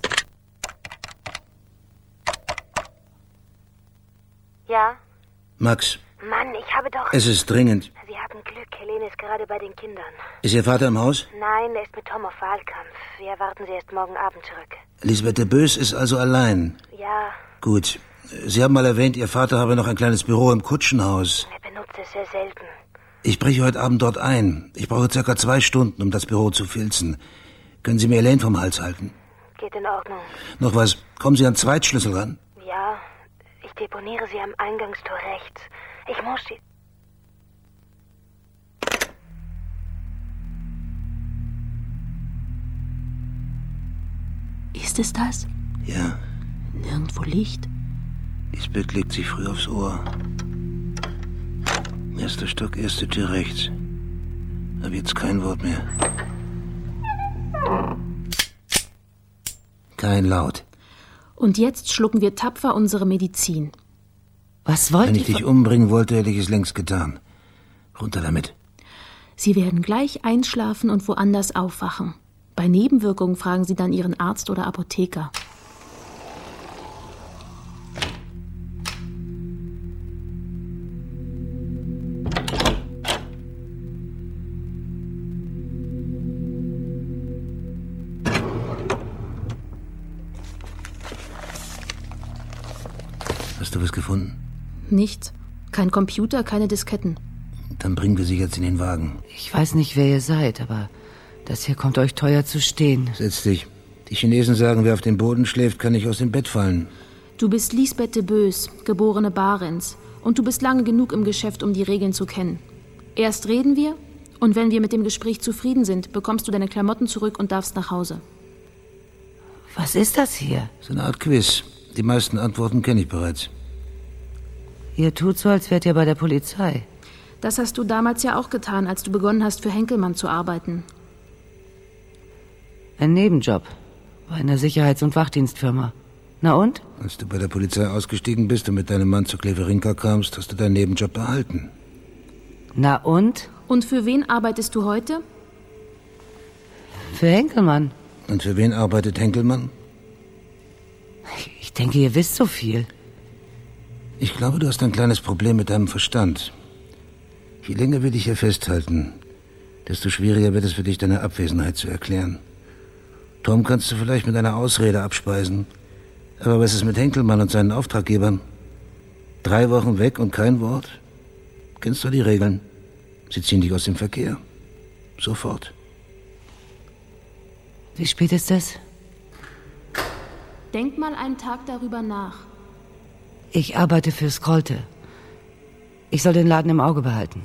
Ja? Max. Mann, ich habe doch... Es ist dringend. Sie haben Glück, Helene ist gerade bei den Kindern. Ist Ihr Vater im Haus? Nein, er ist mit Tom auf Wahlkampf. Wir erwarten sie erst morgen Abend zurück. Lisbeth de Boes ist also allein? Ja. Gut. Sie haben mal erwähnt, Ihr Vater habe noch ein kleines Büro im Kutschenhaus. Er benutzt es sehr selten. Ich breche heute Abend dort ein. Ich brauche circa zwei Stunden, um das Büro zu filzen. Können Sie mir Elaine vom Hals halten? Geht in Ordnung. Noch was? Kommen Sie an Zweitschlüssel ran? Ja, ich deponiere sie am Eingangstor rechts. Ich muss sie... Ist es das? Ja. Nirgendwo Licht. Lisbeth legt sich früh aufs Ohr. Erster Stock, erste Tür rechts. Hab jetzt kein Wort mehr. Kein Laut. Und jetzt schlucken wir tapfer unsere Medizin. Was wollt ihr? Wenn ich dich umbringen wollte, hätte ich es längst getan. Runter damit. Sie werden gleich einschlafen und woanders aufwachen. Bei Nebenwirkungen fragen Sie dann Ihren Arzt oder Apotheker. Hast du was gefunden? Nichts. Kein Computer, keine Disketten. Dann bringen wir sie jetzt in den Wagen. Ich weiß nicht, wer ihr seid, aber das hier kommt euch teuer zu stehen. Setz dich. Die Chinesen sagen, wer auf dem Boden schläft, kann nicht aus dem Bett fallen. Du bist Lisbeth de Boes, geborene Barends. Und du bist lange genug im Geschäft, um die Regeln zu kennen. Erst reden wir, und wenn wir mit dem Gespräch zufrieden sind, bekommst du deine Klamotten zurück und darfst nach Hause. Was ist das hier? So eine Art Quiz. Die meisten Antworten kenne ich bereits. Ihr tut so, als wärt ihr bei der Polizei. Das hast du damals ja auch getan, als du begonnen hast, für Henkelmann zu arbeiten. Ein Nebenjob. Bei einer Sicherheits- und Wachdienstfirma. Na und? Als du bei der Polizei ausgestiegen bist und mit deinem Mann zu Kleverinka kamst, hast du deinen Nebenjob behalten. Na und? Und für wen arbeitest du heute? Für Henkelmann. Und für wen arbeitet Henkelmann? Ich denke, ihr wisst so viel. Ich glaube, du hast ein kleines Problem mit deinem Verstand. Je länger wir dich hier festhalten, desto schwieriger wird es für dich, deine Abwesenheit zu erklären. Tom kannst du vielleicht mit einer Ausrede abspeisen. Aber was ist mit Henkelmann und seinen Auftraggebern? Drei Wochen weg und kein Wort? Kennst du die Regeln? Sie ziehen dich aus dem Verkehr. Sofort. Wie spät ist es? Denk mal einen Tag darüber nach. Ich arbeite für Scholte. Ich soll den Laden im Auge behalten.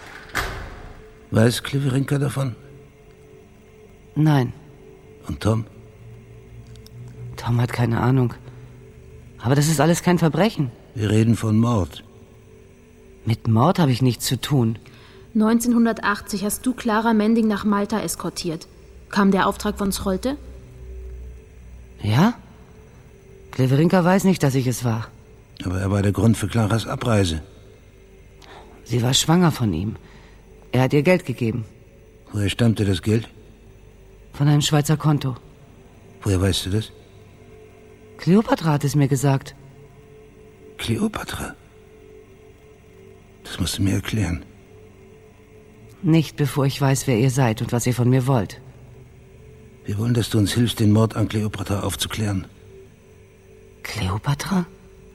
Weiß Kleverinka davon? Nein. Und Tom? Tom hat keine Ahnung. Aber das ist alles kein Verbrechen. Wir reden von Mord. Mit Mord habe ich nichts zu tun. neunzehnhundertachtzig hast du Clara Mending nach Malta eskortiert. Kam der Auftrag von Scholte? Ja? Kleverinka weiß nicht, dass ich es war. Aber er war der Grund für Claras Abreise. Sie war schwanger von ihm. Er hat ihr Geld gegeben. Woher stammte das Geld? Von einem Schweizer Konto. Woher weißt du das? Kleopatra hat es mir gesagt. Kleopatra? Das musst du mir erklären. Nicht, bevor ich weiß, wer ihr seid und was ihr von mir wollt. Wir wollen, dass du uns hilfst, den Mord an Kleopatra aufzuklären. Kleopatra?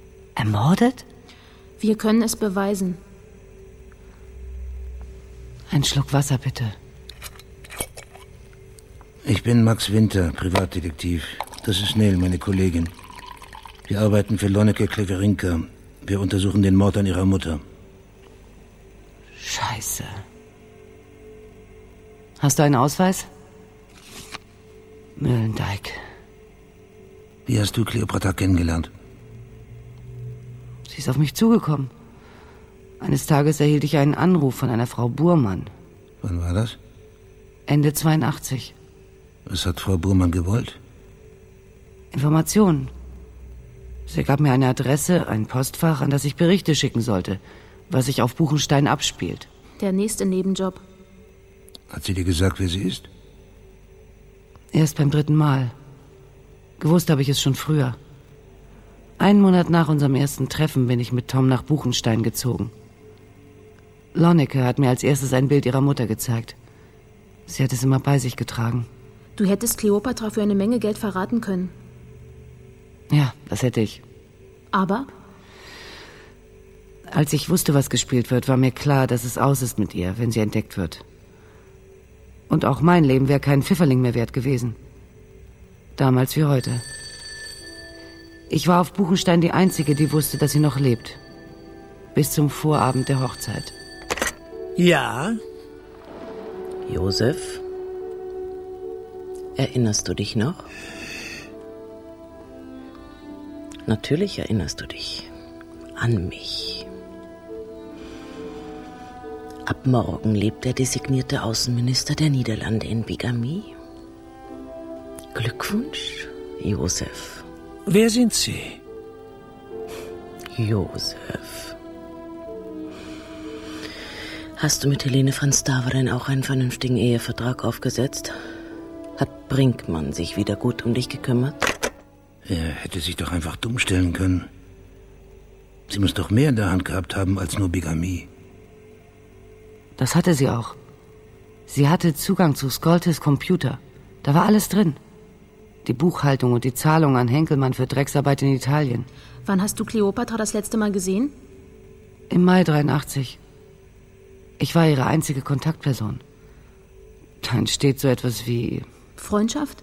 Ermordet? Wir können es beweisen. Ein Schluck Wasser, bitte. Ich bin Max Winter, Privatdetektiv. Das ist Nell, meine Kollegin. Wir arbeiten für Lonneke Kleverinka. Wir untersuchen den Mord an ihrer Mutter. Scheiße. Hast du einen Ausweis? Mühlendijk. Wie hast du Kleopatra kennengelernt? Sie ist auf mich zugekommen. Eines Tages erhielt ich einen Anruf von einer Frau Burmann. Wann war das? Ende zweiundachtzig. Was hat Frau Burmann gewollt? Informationen. Sie gab mir eine Adresse, ein Postfach, an das ich Berichte schicken sollte, was sich auf Buchenstein abspielt. Der nächste Nebenjob. Hat sie dir gesagt, wer sie ist? Erst beim dritten Mal. Gewusst habe ich es schon früher. Einen Monat nach unserem ersten Treffen bin ich mit Tom nach Buchenstein gezogen. Lonneke hat mir als erstes ein Bild ihrer Mutter gezeigt. Sie hat es immer bei sich getragen. Du hättest Kleopatra für eine Menge Geld verraten können. Ja, das hätte ich. Aber? Als ich wusste, was gespielt wird, war mir klar, dass es aus ist mit ihr, wenn sie entdeckt wird. Und auch mein Leben wäre kein Pfifferling mehr wert gewesen. Damals wie heute. Ich war auf Buchenstein die Einzige, die wusste, dass sie noch lebt. Bis zum Vorabend der Hochzeit. Ja? Josef? Erinnerst du dich noch? Natürlich erinnerst du dich an mich. Ab morgen lebt der designierte Außenminister der Niederlande in Bigamie. Glückwunsch, Josef. Wer sind Sie? Josef. Hast du mit Helene van Staveren auch einen vernünftigen Ehevertrag aufgesetzt? Hat Brinkmann sich wieder gut um dich gekümmert? Er hätte sich doch einfach dumm stellen können. Sie muss doch mehr in der Hand gehabt haben als nur Bigamie. Das hatte sie auch. Sie hatte Zugang zu Skoltes Computer. Da war alles drin. Die Buchhaltung und die Zahlung an Henkelmann für Drecksarbeit in Italien. Wann hast du Kleopatra das letzte Mal gesehen? Im Mai dreiundachtzig. Ich war ihre einzige Kontaktperson. Da entsteht so etwas wie... Freundschaft?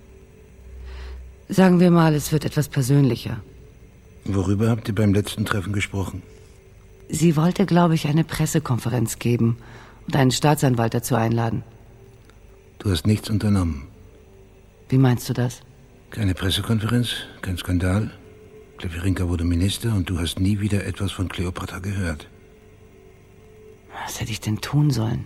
Sagen wir mal, es wird etwas persönlicher. Worüber habt ihr beim letzten Treffen gesprochen? Sie wollte, glaube ich, eine Pressekonferenz geben und einen Staatsanwalt dazu einladen. Du hast nichts unternommen. Wie meinst du das? Keine Pressekonferenz, kein Skandal. Kleverinka wurde Minister und du hast nie wieder etwas von Kleopatra gehört. Was hätte ich denn tun sollen?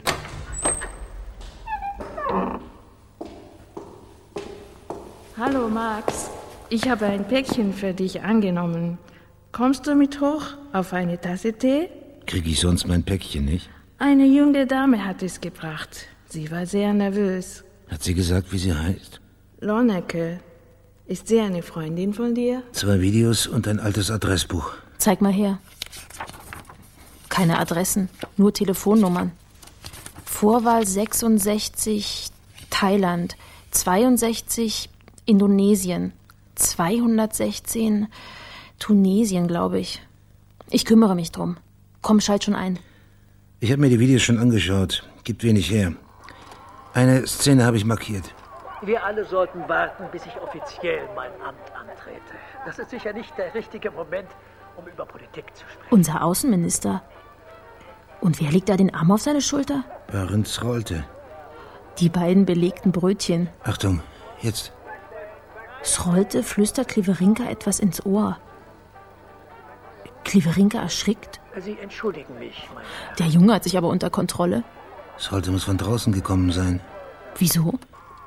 Hallo Max, ich habe ein Päckchen für dich angenommen. Kommst du mit hoch auf eine Tasse Tee? Krieg ich sonst mein Päckchen nicht? Eine junge Dame hat es gebracht. Sie war sehr nervös. Hat sie gesagt, wie sie heißt? Lonneke. Ist sie eine Freundin von dir? Zwei Videos und ein altes Adressbuch. Zeig mal her. Keine Adressen, nur Telefonnummern. Vorwahl sechsundsechzig Thailand, zweiundsechzig Indonesien, zweihundertsechzehn Tunesien, glaube ich. Ich kümmere mich drum. Komm, schalt schon ein. Ich habe mir die Videos schon angeschaut. Gibt wenig her. Eine Szene habe ich markiert. Wir alle sollten warten, bis ich offiziell mein Amt antrete. Das ist sicher nicht der richtige Moment, um über Politik zu sprechen. Unser Außenminister. Und wer legt da den Arm auf seine Schulter? Barents Rolte. Die beiden belegten Brötchen. Achtung, jetzt. Srolte flüstert Kleverinka etwas ins Ohr. Kleverinka erschrickt. Sie entschuldigen mich, mein Herr. Der Junge hat sich aber unter Kontrolle. Srolte muss von draußen gekommen sein. Wieso?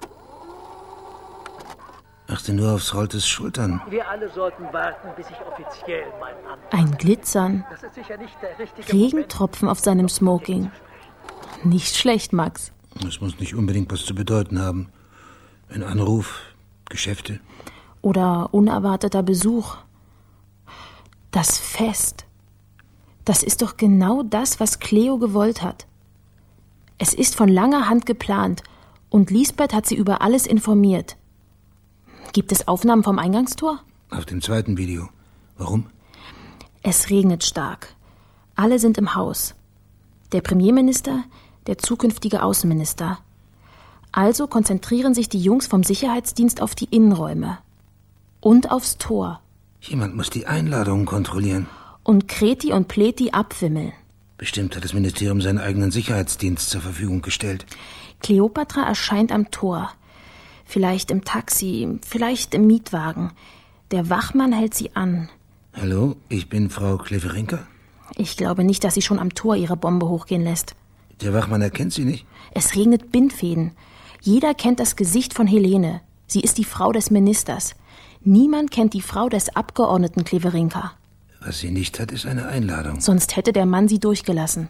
Achte nur auf Sroltes Schultern. Wir alle sollten warten, bis ich offiziell mein Amt Ein Glitzern. Das ist sicher nicht der richtige Regentropfen Moment, auf seinem Smoking. Nicht schlecht, Max. Das muss nicht unbedingt was zu bedeuten haben. Ein Anruf, Geschäfte. Oder unerwarteter Besuch. Das Fest. Das ist doch genau das, was Cleo gewollt hat. Es ist von langer Hand geplant und Lisbeth hat sie über alles informiert. Gibt es Aufnahmen vom Eingangstor? Auf dem zweiten Video. Warum? Es regnet stark. Alle sind im Haus. Der Premierminister, der zukünftige Außenminister. Also konzentrieren sich die Jungs vom Sicherheitsdienst auf die Innenräume. Und aufs Tor. Jemand muss die Einladungen kontrollieren. Und Kreti und Pleti abwimmeln. Bestimmt hat das Ministerium seinen eigenen Sicherheitsdienst zur Verfügung gestellt. Kleopatra erscheint am Tor. Vielleicht im Taxi, vielleicht im Mietwagen. Der Wachmann hält sie an. Hallo, ich bin Frau Kleverinka. Ich glaube nicht, dass sie schon am Tor ihre Bombe hochgehen lässt. Der Wachmann erkennt sie nicht? Es regnet Bindfäden. Jeder kennt das Gesicht von Helene. Sie ist die Frau des Ministers. Niemand kennt die Frau des Abgeordneten Kleverinka. Was sie nicht hat, ist eine Einladung. Sonst hätte der Mann sie durchgelassen.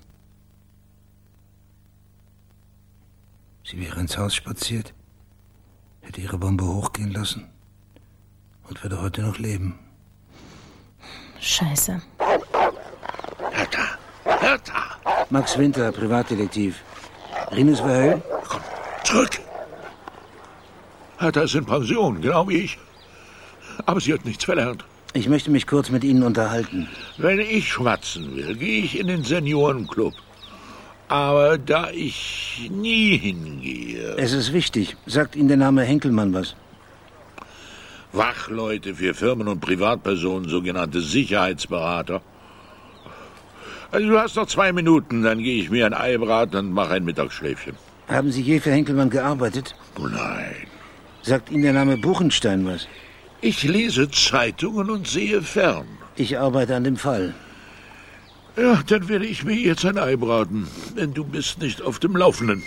Sie wäre ins Haus spaziert, hätte ihre Bombe hochgehen lassen und würde heute noch leben. Scheiße. Hertha! Hertha! Max Winter, Privatdetektiv. Rinus Verheul? Komm, zurück! Hertha ist in Pension, genau wie ich. Aber sie hat nichts verlernt. Ich möchte mich kurz mit Ihnen unterhalten. Wenn ich schwatzen will, gehe ich in den Seniorenclub. Aber da ich nie hingehe... Es ist wichtig. Sagt Ihnen der Name Henkelmann was? Wachleute für Firmen und Privatpersonen, sogenannte Sicherheitsberater. Also du hast noch zwei Minuten, dann gehe ich mir ein Ei braten und mache ein Mittagsschläfchen. Haben Sie je für Henkelmann gearbeitet? Oh nein. Sagt Ihnen der Name Buchenstein was? Ich lese Zeitungen und sehe fern. Ich arbeite an dem Fall. Ja, dann werde ich mir jetzt ein Ei braten, denn du bist nicht auf dem Laufenden.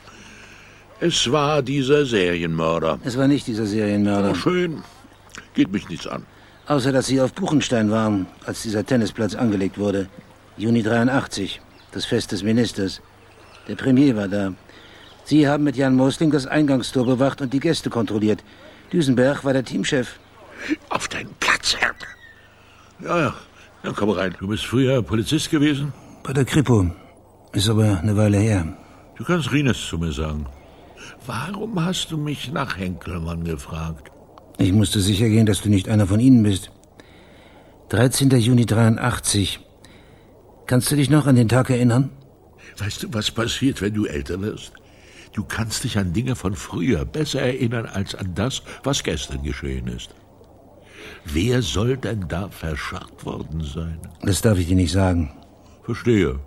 Es war dieser Serienmörder. Es war nicht dieser Serienmörder. Oh, schön. Geht mich nichts an. Außer, dass Sie auf Buchenstein waren, als dieser Tennisplatz angelegt wurde. Juni dreiundachtzig, das Fest des Ministers. Der Premier war da. Sie haben mit Jan Mosling das Eingangstor bewacht und die Gäste kontrolliert. Düsenberg war der Teamchef. Auf deinen Platz, Hertha. Ja, ja, dann komm rein. Du bist früher Polizist gewesen? Bei der Kripo. Ist aber eine Weile her. Du kannst Rines zu mir sagen. Warum hast du mich nach Henkelmann gefragt? Ich musste sicher gehen, dass du nicht einer von ihnen bist. dreizehnten Juni dreiundachtzig. Kannst du dich noch an den Tag erinnern? Weißt du, was passiert, wenn du älter wirst? Du kannst dich an Dinge von früher besser erinnern als an das, was gestern geschehen ist. Wer soll denn da verscharrt worden sein? Das darf ich dir nicht sagen. Verstehe.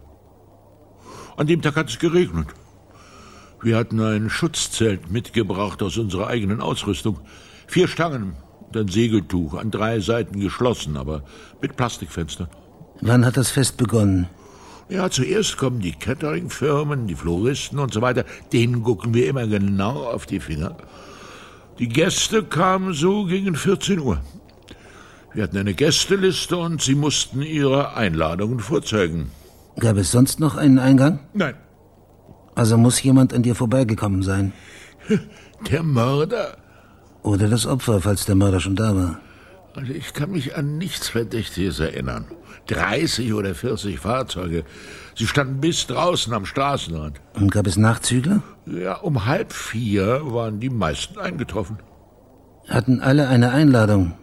An dem Tag hat es geregnet. Wir hatten ein Schutzzelt mitgebracht aus unserer eigenen Ausrüstung. Vier Stangen und ein Segeltuch, an drei Seiten geschlossen, aber mit Plastikfenstern. Wann hat das Fest begonnen? Ja, zuerst kommen die Catering-Firmen, die Floristen und so weiter. Denen gucken wir immer genau auf die Finger. Die Gäste kamen so gegen vierzehn Uhr. Wir hatten eine Gästeliste und sie mussten ihre Einladungen vorzeigen. Gab es sonst noch einen Eingang? Nein. Also muss jemand an dir vorbeigekommen sein. Der Mörder? Oder das Opfer, falls der Mörder schon da war. Also ich kann mich an nichts Verdächtiges erinnern. dreißig oder vierzig Fahrzeuge. Sie standen bis draußen am Straßenrand. Und gab es Nachzügler? Ja, um halb vier waren die meisten eingetroffen. Hatten alle eine Einladung?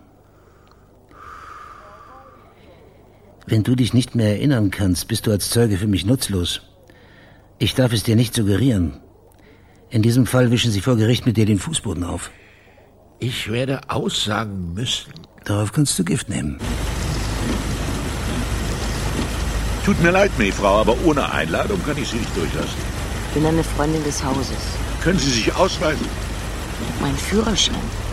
Wenn du dich nicht mehr erinnern kannst, bist du als Zeuge für mich nutzlos. Ich darf es dir nicht suggerieren. In diesem Fall wischen sie vor Gericht mit dir den Fußboden auf. Ich werde aussagen müssen. Darauf kannst du Gift nehmen. Tut mir leid, Meefrau, aber ohne Einladung kann ich Sie nicht durchlassen. Ich bin eine Freundin des Hauses. Können Sie sich ausweisen? Mein Führerschein.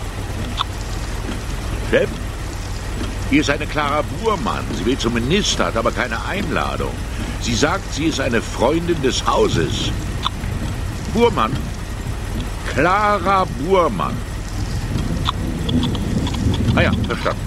Chef, hier ist eine Clara Burmann. Sie will zum Minister, hat aber keine Einladung. Sie sagt, sie ist eine Freundin des Hauses. Burmann? Clara Burmann. Ah ja, verstanden.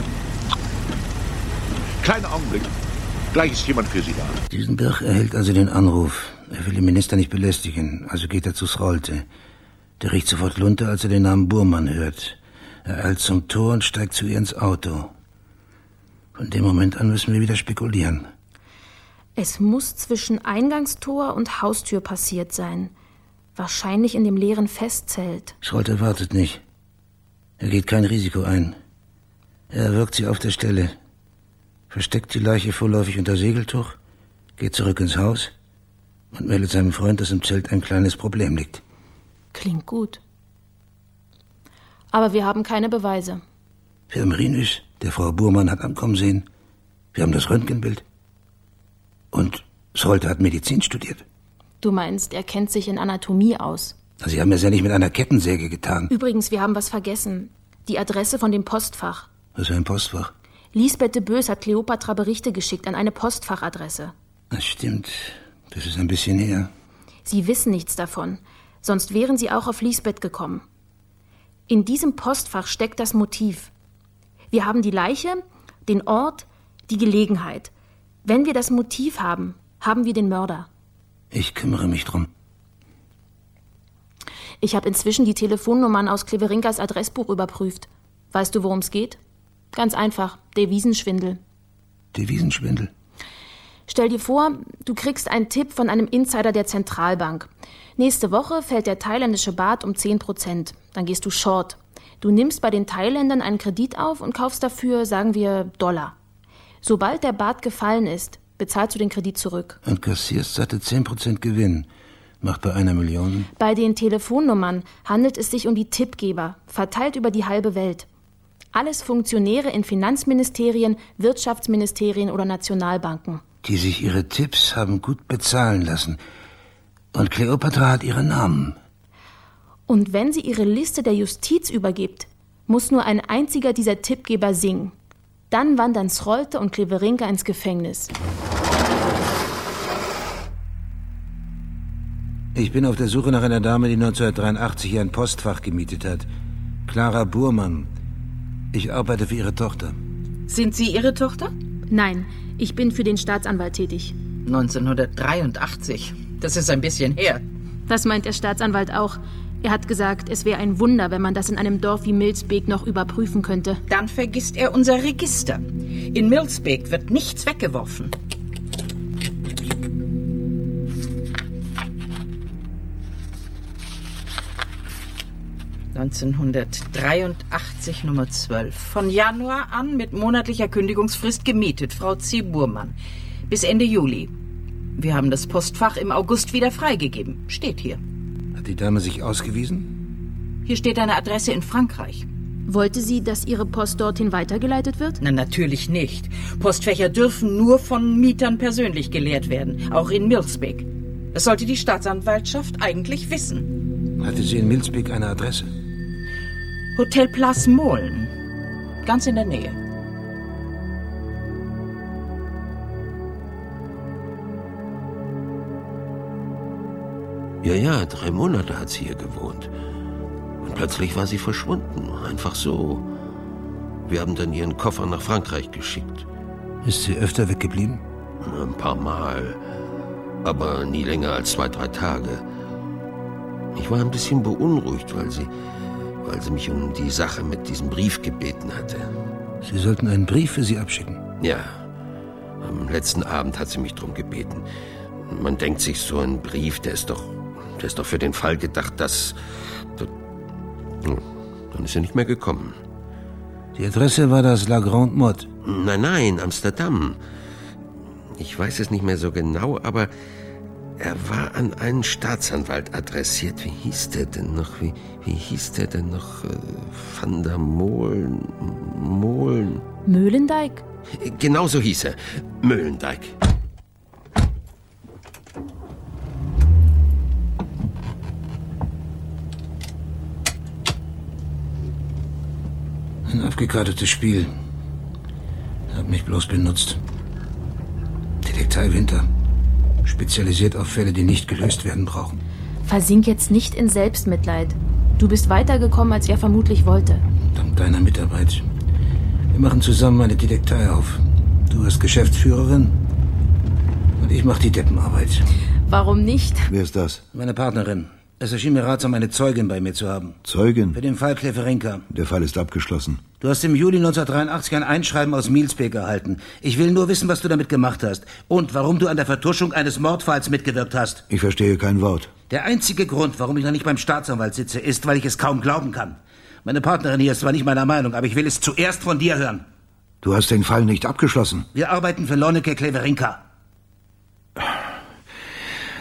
Kleiner Augenblick. Gleich ist jemand für Sie da. Düsenberg erhält also den Anruf. Er will den Minister nicht belästigen, also geht er zu Srolte. Der riecht sofort Lunte, als er den Namen Burmann hört. Er eilt zum Tor und steigt zu ihr ins Auto. Von dem Moment an müssen wir wieder spekulieren. Es muss zwischen Eingangstor und Haustür passiert sein. Wahrscheinlich in dem leeren Festzelt. Srolte wartet nicht. Er geht kein Risiko ein. Er erwürgt sie auf der Stelle, versteckt die Leiche vorläufig unter Segeltuch, geht zurück ins Haus und meldet seinem Freund, dass im Zelt ein kleines Problem liegt. Klingt gut. Aber wir haben keine Beweise. Wir haben Rinus, der Frau Burmann hat ankommen sehen. Wir haben das Röntgenbild. Und Solter hat Medizin studiert. Du meinst, er kennt sich in Anatomie aus? Sie haben es ja nicht mit einer Kettensäge getan. Übrigens, wir haben was vergessen. Die Adresse von dem Postfach. Was für ein Postfach? Lisbeth de Boes hat Kleopatra Berichte geschickt an eine Postfachadresse. Das stimmt. Das ist ein bisschen her. Sie wissen nichts davon. Sonst wären Sie auch auf Lisbeth gekommen. In diesem Postfach steckt das Motiv. Wir haben die Leiche, den Ort, die Gelegenheit. Wenn wir das Motiv haben, haben wir den Mörder. Ich kümmere mich drum. Ich habe inzwischen die Telefonnummern aus Kleverinkas Adressbuch überprüft. Weißt du, worum es geht? Ganz einfach, Devisenschwindel. Devisenschwindel? Stell dir vor, du kriegst einen Tipp von einem Insider der Zentralbank. Nächste Woche fällt der thailändische Baht um zehn Prozent. Dann gehst du short. Du nimmst bei den Thailändern einen Kredit auf und kaufst dafür, sagen wir, Dollar. Sobald der Baht gefallen ist, bezahlst du den Kredit zurück. Und kassierst satte zehn Prozent Gewinn. Macht bei einer Million. Bei den Telefonnummern handelt es sich um die Tippgeber, verteilt über die halbe Welt. Alles Funktionäre in Finanzministerien, Wirtschaftsministerien oder Nationalbanken. Die sich ihre Tipps haben gut bezahlen lassen. Und Kleopatra hat ihren Namen. Und wenn sie ihre Liste der Justiz übergibt, muss nur ein einziger dieser Tippgeber singen. Dann wandern Srolte und Kleverinka ins Gefängnis. Ich bin auf der Suche nach einer Dame, die neunzehnhundertdreiundachtzig hier ein Postfach gemietet hat. Clara Burmann. Ich arbeite für ihre Tochter. Sind Sie Ihre Tochter? Nein, ich bin für den Staatsanwalt tätig. neunzehnhundertdreiundachtzig. Das ist ein bisschen her. Das meint der Staatsanwalt auch. Er hat gesagt, es wäre ein Wunder, wenn man das in einem Dorf wie Milsbeek noch überprüfen könnte. Dann vergisst er unser Register. In Milsbeek wird nichts weggeworfen. neunzehnhundertdreiundachtzig Nummer zwölf. Von Januar an mit monatlicher Kündigungsfrist gemietet, Frau C. Burmann. Bis Ende Juli. Wir haben das Postfach im August wieder freigegeben. Steht hier. Hat die Dame sich ausgewiesen? Hier steht eine Adresse in Frankreich. Wollte sie, dass ihre Post dorthin weitergeleitet wird? Na, natürlich nicht. Postfächer dürfen nur von Mietern persönlich geleert werden, auch in Milsbeek. Das sollte die Staatsanwaltschaft eigentlich wissen. Hatte sie in Milsbeek eine Adresse? Hotel Place Mohlen. Ganz in der Nähe. Ja, ja, drei Monate hat sie hier gewohnt. Und plötzlich war sie verschwunden. Einfach so. Wir haben dann ihren Koffer nach Frankreich geschickt. Ist sie öfter weggeblieben? Ein paar Mal. Aber nie länger als zwei, drei Tage. Ich war ein bisschen beunruhigt, weil sie, weil sie mich um die Sache mit diesem Brief gebeten hatte. Sie sollten einen Brief für sie abschicken? Ja. Am letzten Abend hat sie mich drum gebeten. Man denkt sich, so ein Brief, der ist doch, der ist doch für den Fall gedacht, dass... Dann ist er nicht mehr gekommen. Die Adresse war das La Grande Motte? Nein, nein, Amsterdam. Ich weiß es nicht mehr so genau, aber er war an einen Staatsanwalt adressiert. Wie hieß der denn noch? Wie, wie hieß der denn noch? Van der Molen... Molen... Möhlendijk? Genau so hieß er. Möhlendijk. Ein abgekartetes Spiel. Hat mich bloß benutzt. Detektiv Winter. Spezialisiert auf Fälle, die nicht gelöst werden brauchen. Versink jetzt nicht in Selbstmitleid. Du bist weitergekommen, als er vermutlich wollte. Dank deiner Mitarbeit. Wir machen zusammen eine Detektei auf. Du wirst Geschäftsführerin und ich mache die Deppenarbeit. Warum nicht? Wer ist das? Meine Partnerin. Es erschien mir ratsam, eine Zeugin bei mir zu haben. Zeugin? Für den Fall Kleverinka. Der Fall ist abgeschlossen. Du hast im Juli neunzehnhundertdreiundachtzig ein Einschreiben aus Milsbeek erhalten. Ich will nur wissen, was du damit gemacht hast. Und warum du an der Vertuschung eines Mordfalls mitgewirkt hast. Ich verstehe kein Wort. Der einzige Grund, warum ich noch nicht beim Staatsanwalt sitze, ist, weil ich es kaum glauben kann. Meine Partnerin hier ist zwar nicht meiner Meinung, aber ich will es zuerst von dir hören. Du hast den Fall nicht abgeschlossen. Wir arbeiten für Lonneke Kleverinka.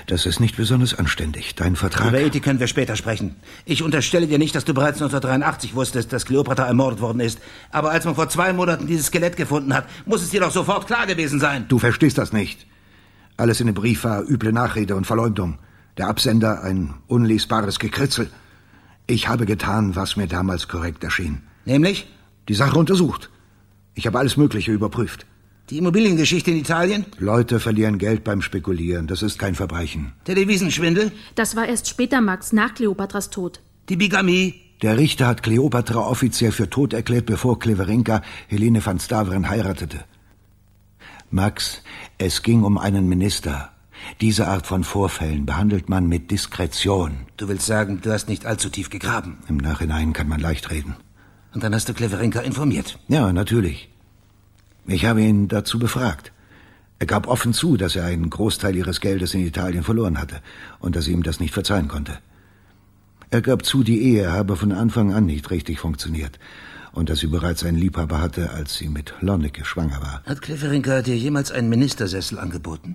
Das ist nicht besonders anständig. Dein Vertrag... Über Ethik können wir später sprechen. Ich unterstelle dir nicht, dass du bereits neunzehnhundertdreiundachtzig wusstest, dass Kleopatra ermordet worden ist. Aber als man vor zwei Monaten dieses Skelett gefunden hat, muss es dir doch sofort klar gewesen sein. Du verstehst das nicht. Alles in dem Brief war üble Nachrede und Verleumdung. Der Absender ein unlesbares Gekritzel. Ich habe getan, was mir damals korrekt erschien. Nämlich? Die Sache untersucht. Ich habe alles Mögliche überprüft. Die Immobiliengeschichte in Italien? Leute verlieren Geld beim Spekulieren. Das ist kein Verbrechen. Der Devisenschwindel? Das war erst später, Max, nach Kleopatras Tod. Die Bigamie? Der Richter hat Kleopatra offiziell für tot erklärt, bevor Kleverinka Helene van Staveren heiratete. Max, es ging um einen Minister. Diese Art von Vorfällen behandelt man mit Diskretion. Du willst sagen, du hast nicht allzu tief gegraben? Im Nachhinein kann man leicht reden. Und dann hast du Kleverinka informiert? Ja, natürlich. Ich habe ihn dazu befragt. Er gab offen zu, dass er einen Großteil ihres Geldes in Italien verloren hatte und dass sie ihm das nicht verzeihen konnte. Er gab zu, die Ehe habe von Anfang an nicht richtig funktioniert und dass sie bereits einen Liebhaber hatte, als sie mit Lonneke schwanger war. Hat Kleverinka dir jemals einen Ministersessel angeboten?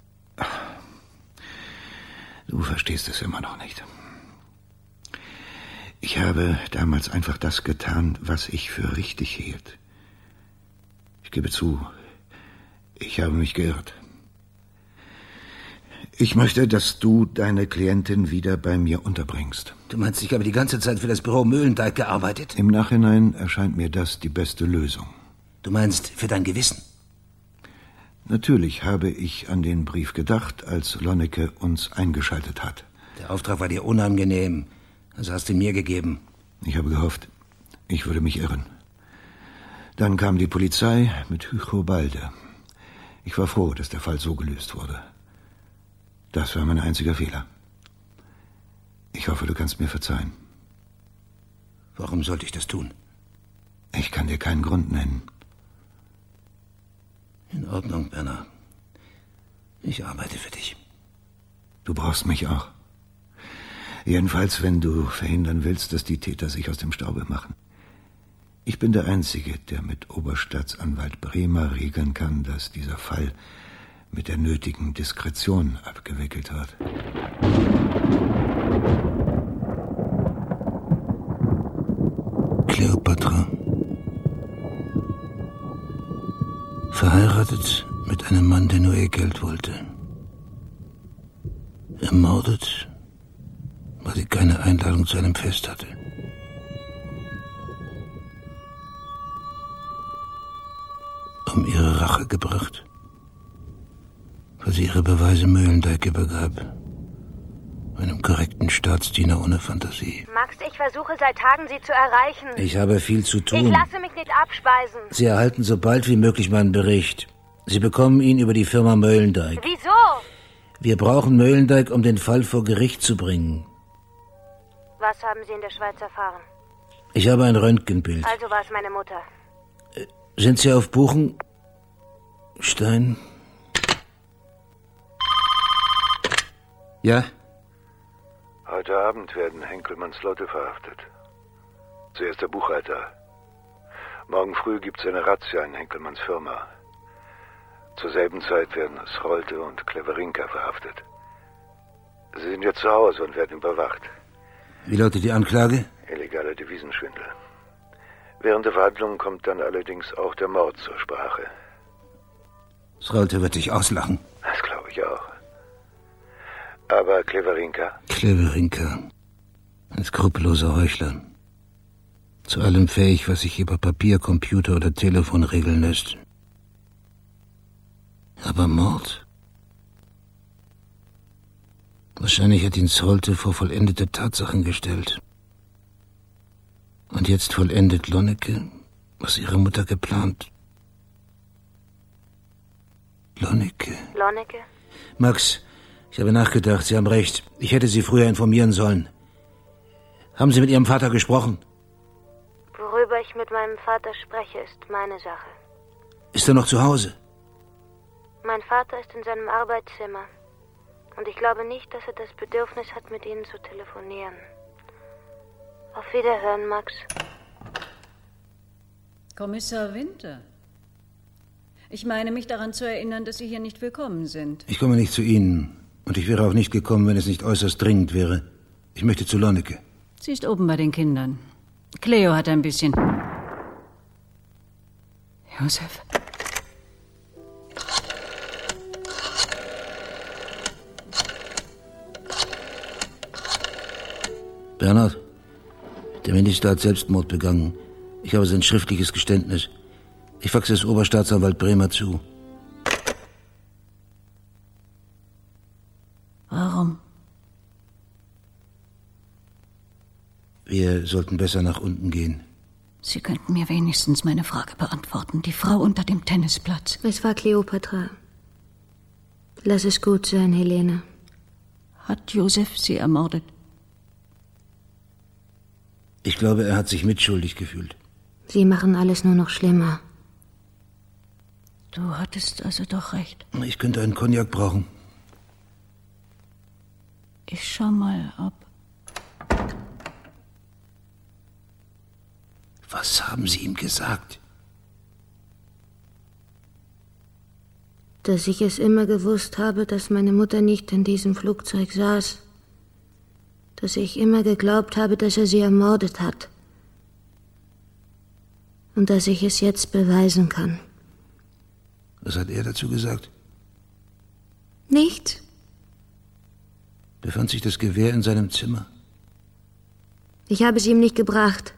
Du verstehst es immer noch nicht. Ich habe damals einfach das getan, was ich für richtig hielt. Ich gebe zu, ich habe mich geirrt. Ich möchte, dass du deine Klientin wieder bei mir unterbringst. Du meinst, ich habe die ganze Zeit für das Büro Möhlendijk gearbeitet? Im Nachhinein erscheint mir das die beste Lösung. Du meinst, für dein Gewissen? Natürlich habe ich an den Brief gedacht, als Lonneke uns eingeschaltet hat. Der Auftrag war dir unangenehm. Also hast du ihn mir gegeben. Ich habe gehofft, ich würde mich irren. Dann kam die Polizei mit Hugo Balde. Ich war froh, dass der Fall so gelöst wurde. Das war mein einziger Fehler. Ich hoffe, du kannst mir verzeihen. Warum sollte ich das tun? Ich kann dir keinen Grund nennen. In Ordnung, Bernard. Ich arbeite für dich. Du brauchst mich auch. Jedenfalls, wenn du verhindern willst, dass die Täter sich aus dem Staube machen. Ich bin der Einzige, der mit Oberstaatsanwalt Bremer regeln kann, dass dieser Fall mit der nötigen Diskretion abgewickelt wird. Kleopatra. Verheiratet mit einem Mann, der nur ihr Geld wollte. Ermordet, weil sie keine Einladung zu einem Fest hatte. Um ihre Rache gebracht, weil sie ihre Beweise Möhlendijk übergab. Einem korrekten Staatsdiener ohne Fantasie. Max, ich versuche seit Tagen, Sie zu erreichen. Ich habe viel zu tun. Ich lasse mich nicht abspeisen. Sie erhalten so bald wie möglich meinen Bericht. Sie bekommen ihn über die Firma Möhlendijk. Wieso? Wir brauchen Möhlendijk, um den Fall vor Gericht zu bringen. Was haben Sie in der Schweiz erfahren? Ich habe ein Röntgenbild. Also war es meine Mutter. Äh, sind Sie auf Buchenstein? Ja? Heute Abend werden Henkelmanns Leute verhaftet. Zuerst der Buchhalter. Morgen früh gibt's eine Razzia in Henkelmanns Firma. Zur selben Zeit werden Schrolte und Kleverinka verhaftet. Sie sind jetzt zu Hause und werden überwacht. Wie lautet die Anklage? Illegaler Devisenschwindel. Während der Verhandlungen kommt dann allerdings auch der Mord zur Sprache. Schrolte wird dich auslachen. Das glaube ich auch. Aber Kleverinka? Kleverinka. Ein skrupelloser Heuchler. Zu allem fähig, was sich über Papier, Computer oder Telefon regeln lässt. Aber Mord? Wahrscheinlich hat ihn Schrolte vor vollendete Tatsachen gestellt. Und jetzt vollendet Lonneke, was ihre Mutter geplant. Lonneke. Lonneke? Max, ich habe nachgedacht, Sie haben recht. Ich hätte Sie früher informieren sollen. Haben Sie mit Ihrem Vater gesprochen? Worüber ich mit meinem Vater spreche, ist meine Sache. Ist er noch zu Hause? Mein Vater ist in seinem Arbeitszimmer. Und ich glaube nicht, dass er das Bedürfnis hat, mit Ihnen zu telefonieren. Auf Wiederhören, Max. Kommissar Winter. Ich meine, mich daran zu erinnern, dass Sie hier nicht willkommen sind. Ich komme nicht zu Ihnen. Und ich wäre auch nicht gekommen, wenn es nicht äußerst dringend wäre. Ich möchte zu Lonneke. Sie ist oben bei den Kindern. Cleo hat ein bisschen... Josef. Bernhard, der Minister hat Selbstmord begangen. Ich habe sein schriftliches Geständnis. Ich faxe es Oberstaatsanwalt Bremer zu. Warum? Wir sollten besser nach unten gehen. Sie könnten mir wenigstens meine Frage beantworten. Die Frau unter dem Tennisplatz. Es war Kleopatra. Lass es gut sein, Helene. Hat Josef sie ermordet? Ich glaube, er hat sich mitschuldig gefühlt. Sie machen alles nur noch schlimmer. Du hattest also doch recht. Ich könnte einen Cognac brauchen. Ich schau mal, ob... Was haben Sie ihm gesagt? Dass ich es immer gewusst habe, dass meine Mutter nicht in diesem Flugzeug saß. Dass ich immer geglaubt habe, dass er sie ermordet hat. Und dass ich es jetzt beweisen kann. Was hat er dazu gesagt? Nichts. Befand sich das Gewehr in seinem Zimmer? Ich habe es ihm nicht gebracht.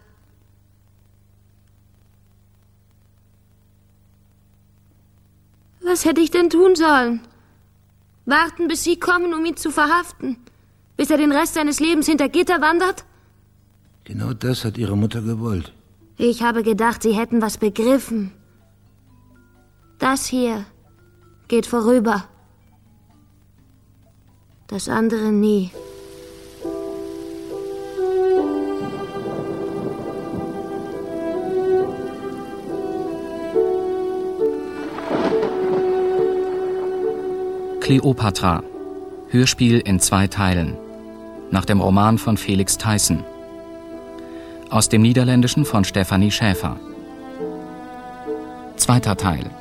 Was hätte ich denn tun sollen? Warten, bis Sie kommen, um ihn zu verhaften? Bis er den Rest seines Lebens hinter Gitter wandert? Genau das hat Ihre Mutter gewollt. Ich habe gedacht, Sie hätten was begriffen. Das hier geht vorüber. Das andere nie. Kleopatra. Hörspiel in zwei Teilen. Nach dem Roman von Felix Theissen. Aus dem Niederländischen von Stefanie Schäfer. Zweiter Teil.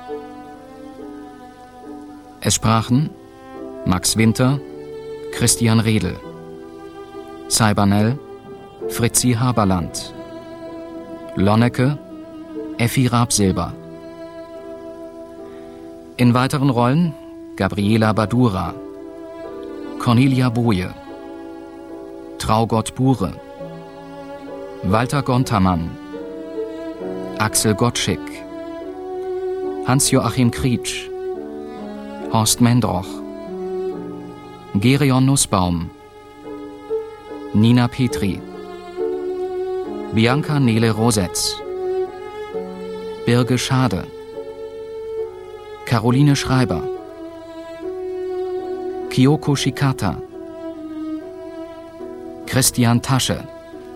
Es sprachen Max Winter, Christian Redl, Cybernell, Fritzi Haberland, Lonneke, Effi Rabsilber. In weiteren Rollen Gabriela Badura, Cornelia Boje, Traugott Bure, Walter Gontermann, Axel Gottschick, Hans-Joachim Krietsch, Horst Mendroch, Gerion Nussbaum, Nina Petri, Bianca Nele Rosetz, Birge Schade, Caroline Schreiber, Kyoko Shikata, Christian Tasche,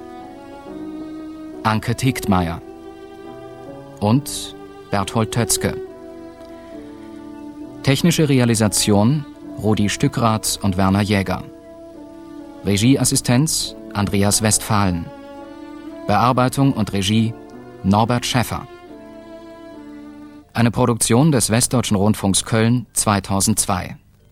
Anke Tegtmeier und Berthold Tötzke. Technische Realisation Rudi Stückrath und Werner Jäger. Regieassistenz Andreas Westphalen. Bearbeitung und Regie Norbert Schäffer. Eine Produktion des Westdeutschen Rundfunks Köln zweitausendzwei.